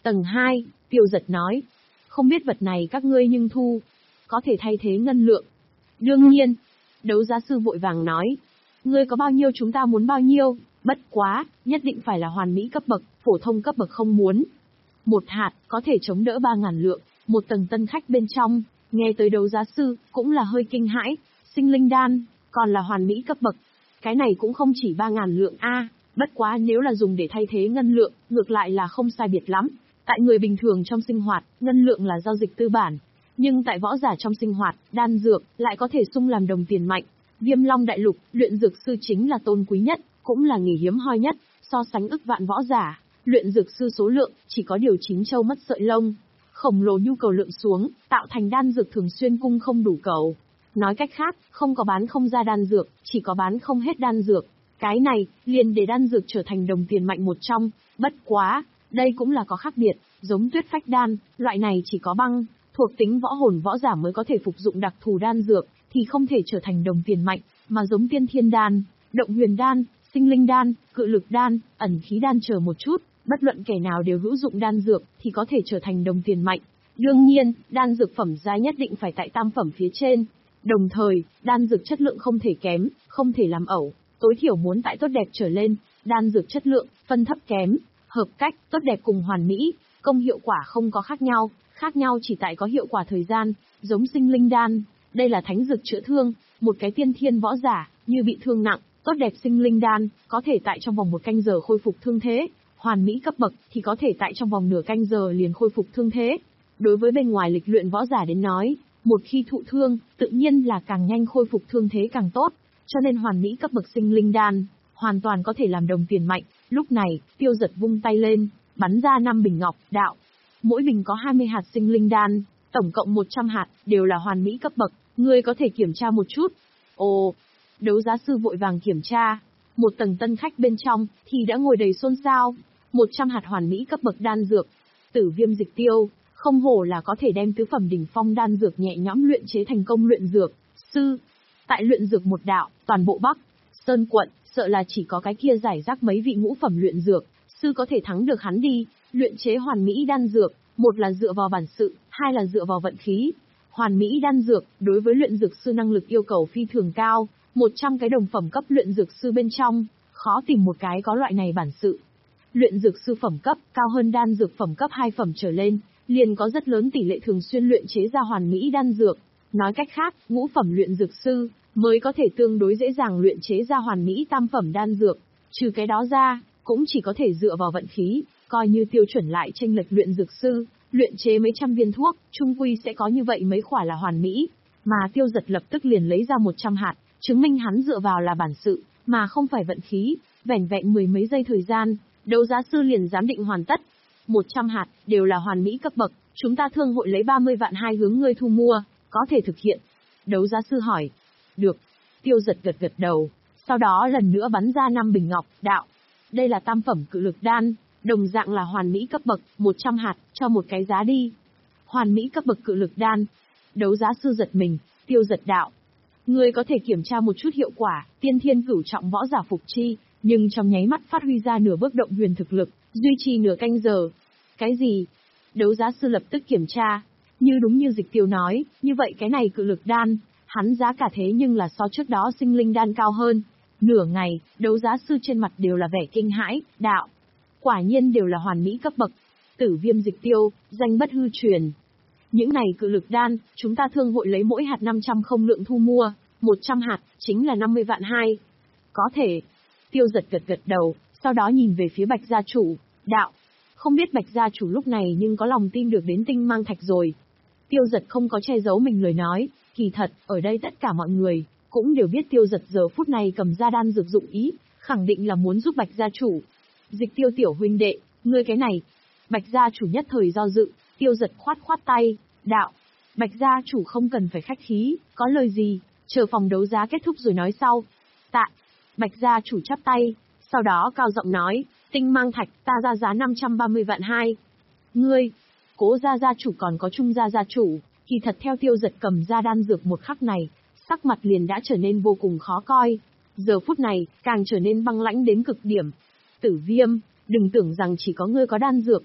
Tầng hai, Tiêu Giật nói. Không biết vật này các ngươi nhưng thu, có thể thay thế ngân lượng. Đương nhiên. Đấu giá sư vội vàng nói. Ngươi có bao nhiêu chúng ta muốn bao nhiêu, bất quá, nhất định phải là hoàn mỹ cấp bậc, phổ thông cấp bậc không muốn. Một hạt, có thể chống đỡ ba ngàn lượng, một tầng tân khách bên trong, nghe tới đấu giá sư, cũng là hơi kinh hãi, sinh linh đan, còn là hoàn mỹ cấp bậc. Cái này cũng không chỉ ba ngàn lượng a, bất quá nếu là dùng để thay thế ngân lượng, ngược lại là không sai biệt lắm. Tại người bình thường trong sinh hoạt, ngân lượng là giao dịch tư bản, nhưng tại võ giả trong sinh hoạt, đan dược lại có thể xung làm đồng tiền mạnh. Viêm Long Đại Lục, luyện dược sư chính là tôn quý nhất, cũng là nghề hiếm hoi nhất, so sánh ức vạn võ giả, luyện dược sư số lượng chỉ có điều chín châu mất sợi lông. Khổng lồ nhu cầu lượng xuống, tạo thành đan dược thường xuyên cung không đủ cầu. Nói cách khác, không có bán không ra đan dược, chỉ có bán không hết đan dược. Cái này, liền để đan dược trở thành đồng tiền mạnh một trong, bất quá, đây cũng là có khác biệt, giống tuyết phách đan, loại này chỉ có băng, thuộc tính võ hồn võ giả mới có thể phục dụng đặc thù đan dược, thì không thể trở thành đồng tiền mạnh, mà giống tiên thiên đan, động huyền đan, sinh linh đan, cự lực đan, ẩn khí đan chờ một chút, bất luận kẻ nào đều hữu dụng đan dược, thì có thể trở thành đồng tiền mạnh. Đương nhiên, đan dược phẩm giai nhất định phải tại tam phẩm phía trên. Đồng thời, đan dược chất lượng không thể kém, không thể làm ẩu, tối thiểu muốn tại tốt đẹp trở lên, đan dược chất lượng, phân thấp kém, hợp cách, tốt đẹp cùng hoàn mỹ, công hiệu quả không có khác nhau, khác nhau chỉ tại có hiệu quả thời gian, giống sinh linh đan, đây là thánh dược chữa thương, một cái tiên thiên võ giả, như bị thương nặng, tốt đẹp sinh linh đan, có thể tại trong vòng một canh giờ khôi phục thương thế, hoàn mỹ cấp bậc thì có thể tại trong vòng nửa canh giờ liền khôi phục thương thế. Đối với bên ngoài lịch luyện võ giả đến nói, một khi thụ thương, tự nhiên là càng nhanh khôi phục thương thế càng tốt, cho nên hoàn mỹ cấp bậc sinh linh đan, hoàn toàn có thể làm đồng tiền mạnh. Lúc này, Tiêu Giật vung tay lên, bắn ra năm bình ngọc, đạo. Mỗi bình có hai mươi hạt sinh linh đan, tổng cộng một trăm hạt, đều là hoàn mỹ cấp bậc, ngươi có thể kiểm tra một chút. Ồ, đấu giá sư vội vàng kiểm tra, một tầng tân khách bên trong, thì đã ngồi đầy xôn xao, một trăm hạt hoàn mỹ cấp bậc đan dược, tử viêm dịch tiêu, không hổ là có thể đem tứ phẩm đỉnh phong đan dược nhẹ nhõm luyện chế thành công luyện dược, sư. Tại luyện dược một đạo, toàn bộ Bắc Sơn quận, sợ là chỉ có cái kia giải rác mấy vị ngũ phẩm luyện dược, sư có thể thắng được hắn đi, luyện chế hoàn mỹ đan dược, một là dựa vào bản sự, hai là dựa vào vận khí. Hoàn mỹ đan dược, đối với luyện dược sư năng lực yêu cầu phi thường cao, một trăm cái đồng phẩm cấp luyện dược sư bên trong, khó tìm một cái có loại này bản sự. Luyện dược sư phẩm cấp, cao hơn đan dược phẩm cấp hai phẩm trở lên, liền có rất lớn tỷ lệ thường xuyên luyện chế ra hoàn mỹ đan dược. Nói cách khác, ngũ phẩm luyện dược sư, mới có thể tương đối dễ dàng luyện chế ra hoàn mỹ tam phẩm đan dược. Trừ cái đó ra, cũng chỉ có thể dựa vào vận khí, coi như tiêu chuẩn lại chênh lệch luyện dược sư, luyện chế mấy trăm viên thuốc, chung quy sẽ có như vậy mấy khỏa là hoàn mỹ. Mà Tiêu Giật lập tức liền lấy ra một trăm hạt, chứng minh hắn dựa vào là bản sự, mà không phải vận khí, vẻn vẹn mười mấy giây thời gian, đấu giá sư liền giám định hoàn tất. một trăm hạt, đều là hoàn mỹ cấp bậc, chúng ta thương hội lấy ba mươi vạn hai hướng ngươi thu mua, có thể thực hiện. Đấu giá sư hỏi. Được. Tiêu Giật gật gật đầu, sau đó lần nữa bắn ra năm bình ngọc, đạo. Đây là tam phẩm cự lực đan, đồng dạng là hoàn mỹ cấp bậc, một trăm hạt, cho một cái giá đi. Hoàn mỹ cấp bậc cự lực đan. Đấu giá sư giật mình, Tiêu Giật đạo. Ngươi có thể kiểm tra một chút hiệu quả, tiên thiên cửu trọng võ giả phục chi, nhưng trong nháy mắt phát huy ra nửa bước động huyền thực lực, duy trì nửa canh giờ. Cái gì? Đấu giá sư lập tức kiểm tra, như đúng như Dịch Tiêu nói, như vậy cái này cự lực đan, hắn giá cả thế nhưng là so trước đó sinh linh đan cao hơn. Nửa ngày, đấu giá sư trên mặt đều là vẻ kinh hãi, đạo. Quả nhiên đều là hoàn mỹ cấp bậc. Tử viêm Dịch Tiêu, danh bất hư truyền. Những này cự lực đan, chúng ta thương hội lấy mỗi hạt năm trăm không lượng thu mua, một trăm hạt, chính là năm mươi vạn hai. Có thể. Tiêu Giật gật gật đầu, sau đó nhìn về phía Bạch gia chủ, đạo. Không biết Bạch gia chủ lúc này nhưng có lòng tin được đến tinh mang thạch rồi. Tiêu Giật không có che giấu mình lời nói, kỳ thật, ở đây tất cả mọi người, cũng đều biết Tiêu Giật giờ phút này cầm ra đan dược dụng ý, khẳng định là muốn giúp Bạch gia chủ. Dịch Tiêu tiểu huynh đệ, ngươi cái này. Bạch gia chủ nhất thời do dự, Tiêu Giật khoát khoát tay, đạo. Bạch gia chủ không cần phải khách khí, có lời gì, chờ phòng đấu giá kết thúc rồi nói sau. Tạ. Bạch gia chủ chắp tay, sau đó cao giọng nói, tinh mang thạch ta ra giá năm trăm ba mươi vạn hai. Ngươi, Cố gia gia chủ còn có Trung gia gia chủ, kỳ thật theo Tiêu Giật cầm ra đan dược một khắc này, sắc mặt liền đã trở nên vô cùng khó coi. Giờ phút này, càng trở nên băng lãnh đến cực điểm. Tử Viêm, đừng tưởng rằng chỉ có ngươi có đan dược.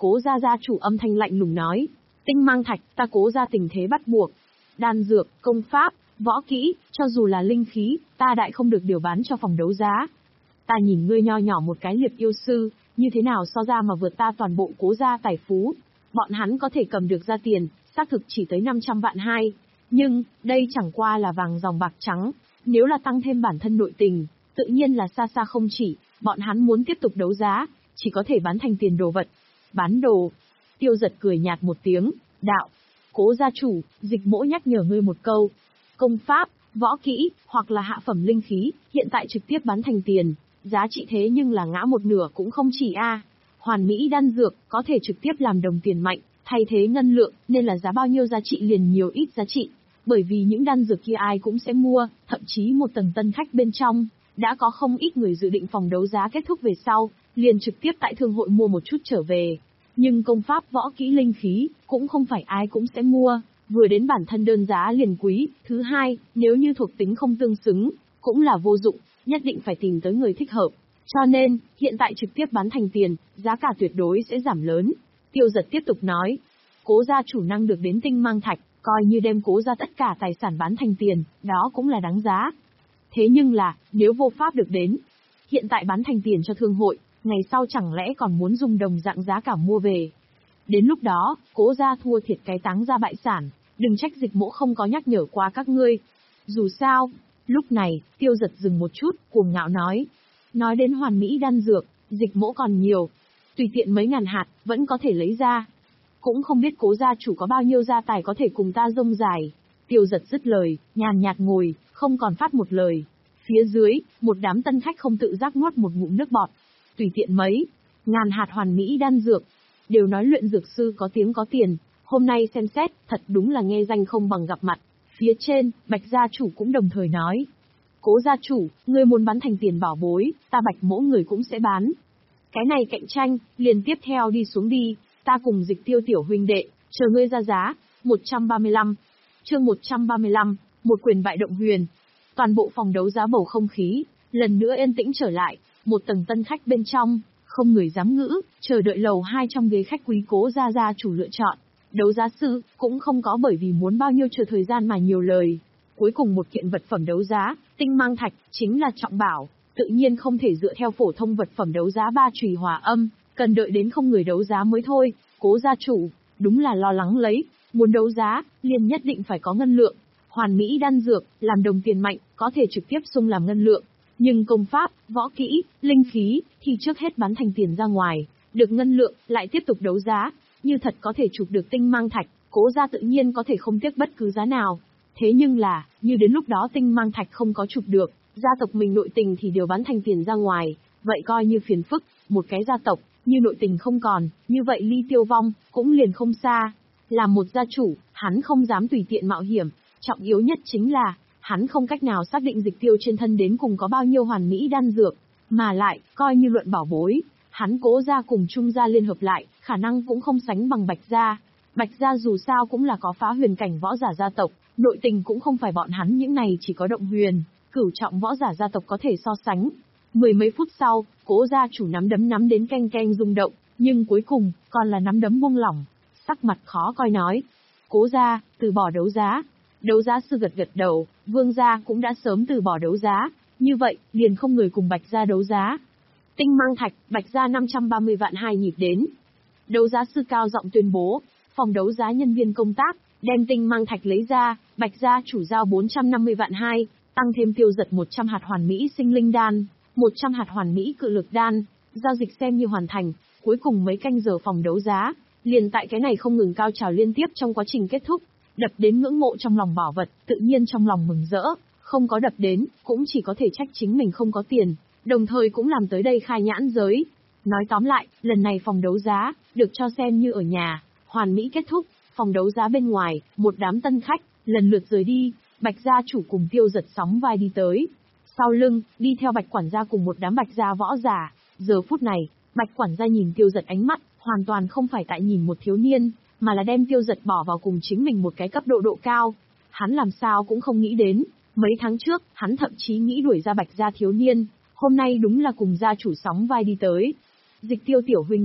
Cố gia gia chủ âm thanh lạnh lùng nói. Tinh mang thạch, ta Cố gia tình thế bắt buộc. Đan dược, công pháp, võ kỹ, cho dù là linh khí, ta đại không được điều bán cho phòng đấu giá. Ta nhìn ngươi nho nhỏ một cái liệp yêu sư, như thế nào so ra mà vượt ta toàn bộ Cố gia tài phú. Bọn hắn có thể cầm được ra tiền, xác thực chỉ tới năm trăm vạn hai. Nhưng, đây chẳng qua là vàng dòng bạc trắng. Nếu là tăng thêm bản thân nội tình, tự nhiên là xa xa không chỉ. Bọn hắn muốn tiếp tục đấu giá, chỉ có thể bán thành tiền đồ vật. Bán đồ. Tiêu Giật cười nhạt một tiếng, đạo. Cố gia chủ, Dịch Mỗ nhắc nhở ngươi một câu. Công pháp, võ kỹ, hoặc là hạ phẩm linh khí, hiện tại trực tiếp bán thành tiền. Giá trị thế nhưng là ngã một nửa cũng không chỉ a. Hoàn mỹ đan dược, có thể trực tiếp làm đồng tiền mạnh, thay thế ngân lượng, nên là giá bao nhiêu giá trị liền nhiều ít giá trị. Bởi vì những đan dược kia ai cũng sẽ mua, thậm chí một tầng tân khách bên trong, đã có không ít người dự định phòng đấu giá kết thúc về sau, liền trực tiếp tại thương hội mua một chút trở về. Nhưng công pháp võ kỹ linh khí, cũng không phải ai cũng sẽ mua, vừa đến bản thân đơn giá liền quý, thứ hai, nếu như thuộc tính không tương xứng, cũng là vô dụng, nhất định phải tìm tới người thích hợp. Cho nên, hiện tại trực tiếp bán thành tiền, giá cả tuyệt đối sẽ giảm lớn. Tiêu Giật tiếp tục nói, Cố gia chủ năng được đến tinh mang thạch, coi như đem Cố gia tất cả tài sản bán thành tiền, đó cũng là đáng giá. Thế nhưng là, nếu vô pháp được đến, hiện tại bán thành tiền cho thương hội, ngày sau chẳng lẽ còn muốn dùng đồng dạng giá cả mua về. Đến lúc đó, Cố gia thua thiệt cái táng ra bại sản, đừng trách Dịch Mỗ không có nhắc nhở qua các ngươi. Dù sao, lúc này, Tiêu Giật dừng một chút, cuồng ngạo nói. Nói đến hoàn mỹ đan dược, Dịch Mỗ còn nhiều. Tùy tiện mấy ngàn hạt, vẫn có thể lấy ra. Cũng không biết Cố gia chủ có bao nhiêu gia tài có thể cùng ta rông dài. Tiêu Giật dứt lời, nhàn nhạt ngồi, không còn phát một lời. Phía dưới, một đám tân khách không tự giác nuốt một ngụm nước bọt. Tùy tiện mấy, ngàn hạt hoàn mỹ đan dược. Đều nói luyện dược sư có tiếng có tiền, hôm nay xem xét, thật đúng là nghe danh không bằng gặp mặt. Phía trên, Bạch gia chủ cũng đồng thời nói. Cố gia chủ, ngươi muốn bán thành tiền bảo bối, ta Bạch Mỗ người cũng sẽ bán. Cái này cạnh tranh, liền tiếp theo đi xuống đi, ta cùng Dịch Tiêu tiểu huynh đệ, chờ ngươi ra giá. một trăm ba mươi lăm. Chương một trăm ba mươi lăm, một quyền bại động huyền. Toàn bộ phòng đấu giá bầu không khí, lần nữa yên tĩnh trở lại, một tầng tân khách bên trong, không người dám ngữ, chờ đợi lầu hai trong ghế khách quý Cố gia gia chủ lựa chọn. Đấu giá sư, cũng không có bởi vì muốn bao nhiêu chờ thời gian mà nhiều lời. Cuối cùng một kiện vật phẩm đấu giá, tinh mang thạch, chính là trọng bảo, tự nhiên không thể dựa theo phổ thông vật phẩm đấu giá ba chùy hòa âm, cần đợi đến không người đấu giá mới thôi. Cố gia chủ, đúng là lo lắng lấy, muốn đấu giá, liền nhất định phải có ngân lượng. Hoàn mỹ đan dược, làm đồng tiền mạnh, có thể trực tiếp xung làm ngân lượng. Nhưng công pháp, võ kỹ, linh khí, thì trước hết bán thành tiền ra ngoài, được ngân lượng, lại tiếp tục đấu giá. Như thật có thể chụp được tinh mang thạch, Cố gia tự nhiên có thể không tiếc bất cứ giá nào. Thế nhưng là, như đến lúc đó tinh mang thạch không có chụp được, gia tộc mình nội tình thì đều bán thành tiền ra ngoài, vậy coi như phiền phức, một cái gia tộc, như nội tình không còn, như vậy ly tiêu vong, cũng liền không xa. Làm một gia chủ, hắn không dám tùy tiện mạo hiểm, trọng yếu nhất chính là, hắn không cách nào xác định Dịch Tiêu trên thân đến cùng có bao nhiêu hoàn mỹ đan dược, mà lại, coi như luận bảo bối, hắn Cố gia cùng Trung gia liên hợp lại, khả năng cũng không sánh bằng Bạch gia. Bạch gia dù sao cũng là có phá huyền cảnh võ giả gia tộc, nội tình cũng không phải bọn hắn những này chỉ có động huyền, cửu trọng võ giả gia tộc có thể so sánh. Mười mấy phút sau, Cố gia chủ nắm đấm nắm đến keng keng rung động, nhưng cuối cùng, còn là nắm đấm buông lỏng. Sắc mặt khó coi nói. Cố gia, từ bỏ đấu giá. Đấu giá sư gật gật đầu, Vương gia cũng đã sớm từ bỏ đấu giá, như vậy, liền không người cùng Bạch gia đấu giá. Tinh mang thạch, Bạch gia năm trăm ba mươi vạn hai nhịp đến. Đấu giá sư cao giọng tuyên bố, phòng đấu giá nhân viên công tác, đem tinh mang thạch lấy ra, Bạch gia chủ giao bốn trăm năm mươi vạn hai, tăng thêm Tiêu Giật một trăm hạt hoàn mỹ sinh linh đan, một trăm hạt hoàn mỹ cự lực đan, giao dịch xem như hoàn thành. Cuối cùng mấy canh giờ phòng đấu giá, liền tại cái này không ngừng cao trào liên tiếp trong quá trình kết thúc, đập đến ngưỡng mộ trong lòng bảo vật, tự nhiên trong lòng mừng rỡ, không có đập đến, cũng chỉ có thể trách chính mình không có tiền, đồng thời cũng làm tới đây khai nhãn giới. Nói tóm lại, lần này phòng đấu giá, được cho xem như ở nhà, hoàn mỹ kết thúc, phòng đấu giá bên ngoài, một đám tân khách, lần lượt rời đi, Bạch gia chủ cùng Tiêu Giật sóng vai đi tới. Sau lưng, đi theo Bạch quản gia cùng một đám Bạch gia võ giả, giờ phút này, Bạch quản gia nhìn Tiêu Giật ánh mắt, hoàn toàn không phải tại nhìn một thiếu niên, mà là đem Tiêu Giật bỏ vào cùng chính mình một cái cấp độ độ cao. Hắn làm sao cũng không nghĩ đến, mấy tháng trước, hắn thậm chí nghĩ đuổi ra Bạch gia thiếu niên, hôm nay đúng là cùng gia chủ sóng vai đi tới. Dịch Tiêu tiểu huynh đệ,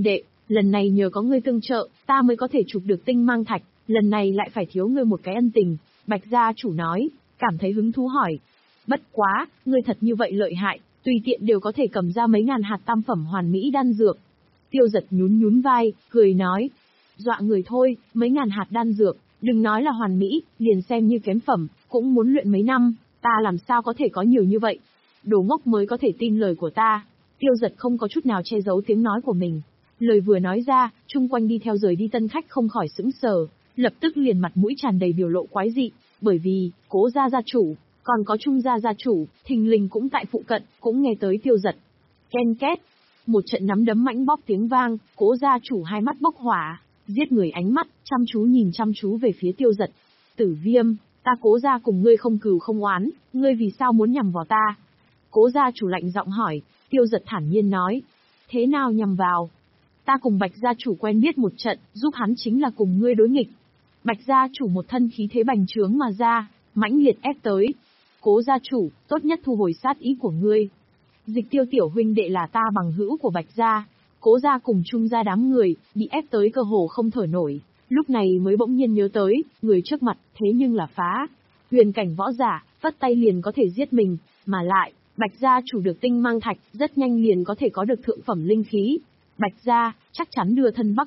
Lần này nhờ có ngươi tương trợ, ta mới có thể chụp được tinh mang thạch, lần này lại phải thiếu ngươi một cái ân tình, Bạch gia chủ nói, cảm thấy hứng thú hỏi. Bất quá, ngươi thật như vậy lợi hại, tùy tiện đều có thể cầm ra mấy ngàn hạt tam phẩm hoàn mỹ đan dược. Tiêu Giật nhún nhún vai, cười nói, dọa người thôi, mấy ngàn hạt đan dược, đừng nói là hoàn mỹ, liền xem như kém phẩm, cũng muốn luyện mấy năm, ta làm sao có thể có nhiều như vậy. Đồ ngốc mới có thể tin lời của ta. Tiêu Giật không có chút nào che giấu tiếng nói của mình. Lời vừa nói ra, chung quanh đi theo rời đi tân khách không khỏi sững sờ, lập tức liền mặt mũi tràn đầy biểu lộ quái dị, bởi vì, Cố gia gia chủ, còn có Trung gia gia chủ, thình lình cũng tại phụ cận, cũng nghe tới Tiêu Giật. Ken két, một trận nắm đấm mãnh bóp tiếng vang, Cố gia chủ hai mắt bốc hỏa, giết người ánh mắt, chăm chú nhìn chăm chú về phía Tiêu Giật. Tử Viêm, ta Cố gia cùng ngươi không cừu không oán, ngươi vì sao muốn nhằm vào ta? Cố gia chủ lạnh giọng hỏi. Tiêu Giật thản nhiên nói, thế nào nhằm vào? Ta cùng Bạch gia chủ quen biết một trận, giúp hắn chính là cùng ngươi đối nghịch. Bạch gia chủ một thân khí thế bành trướng mà ra, mãnh liệt ép tới. Cố gia chủ, tốt nhất thu hồi sát ý của ngươi. Dịch Tiêu tiểu huynh đệ là ta bằng hữu của Bạch gia, Cố gia cùng Trung gia đám người, bị ép tới cơ hồ không thở nổi, lúc này mới bỗng nhiên nhớ tới, người trước mặt, thế nhưng là phá. Huyền cảnh võ giả, vất tay liền có thể giết mình, mà lại, Bạch gia chủ được tinh mang thạch, rất nhanh liền có thể có được thượng phẩm linh khí. Bạch gia, chắc chắn đưa thân Bắc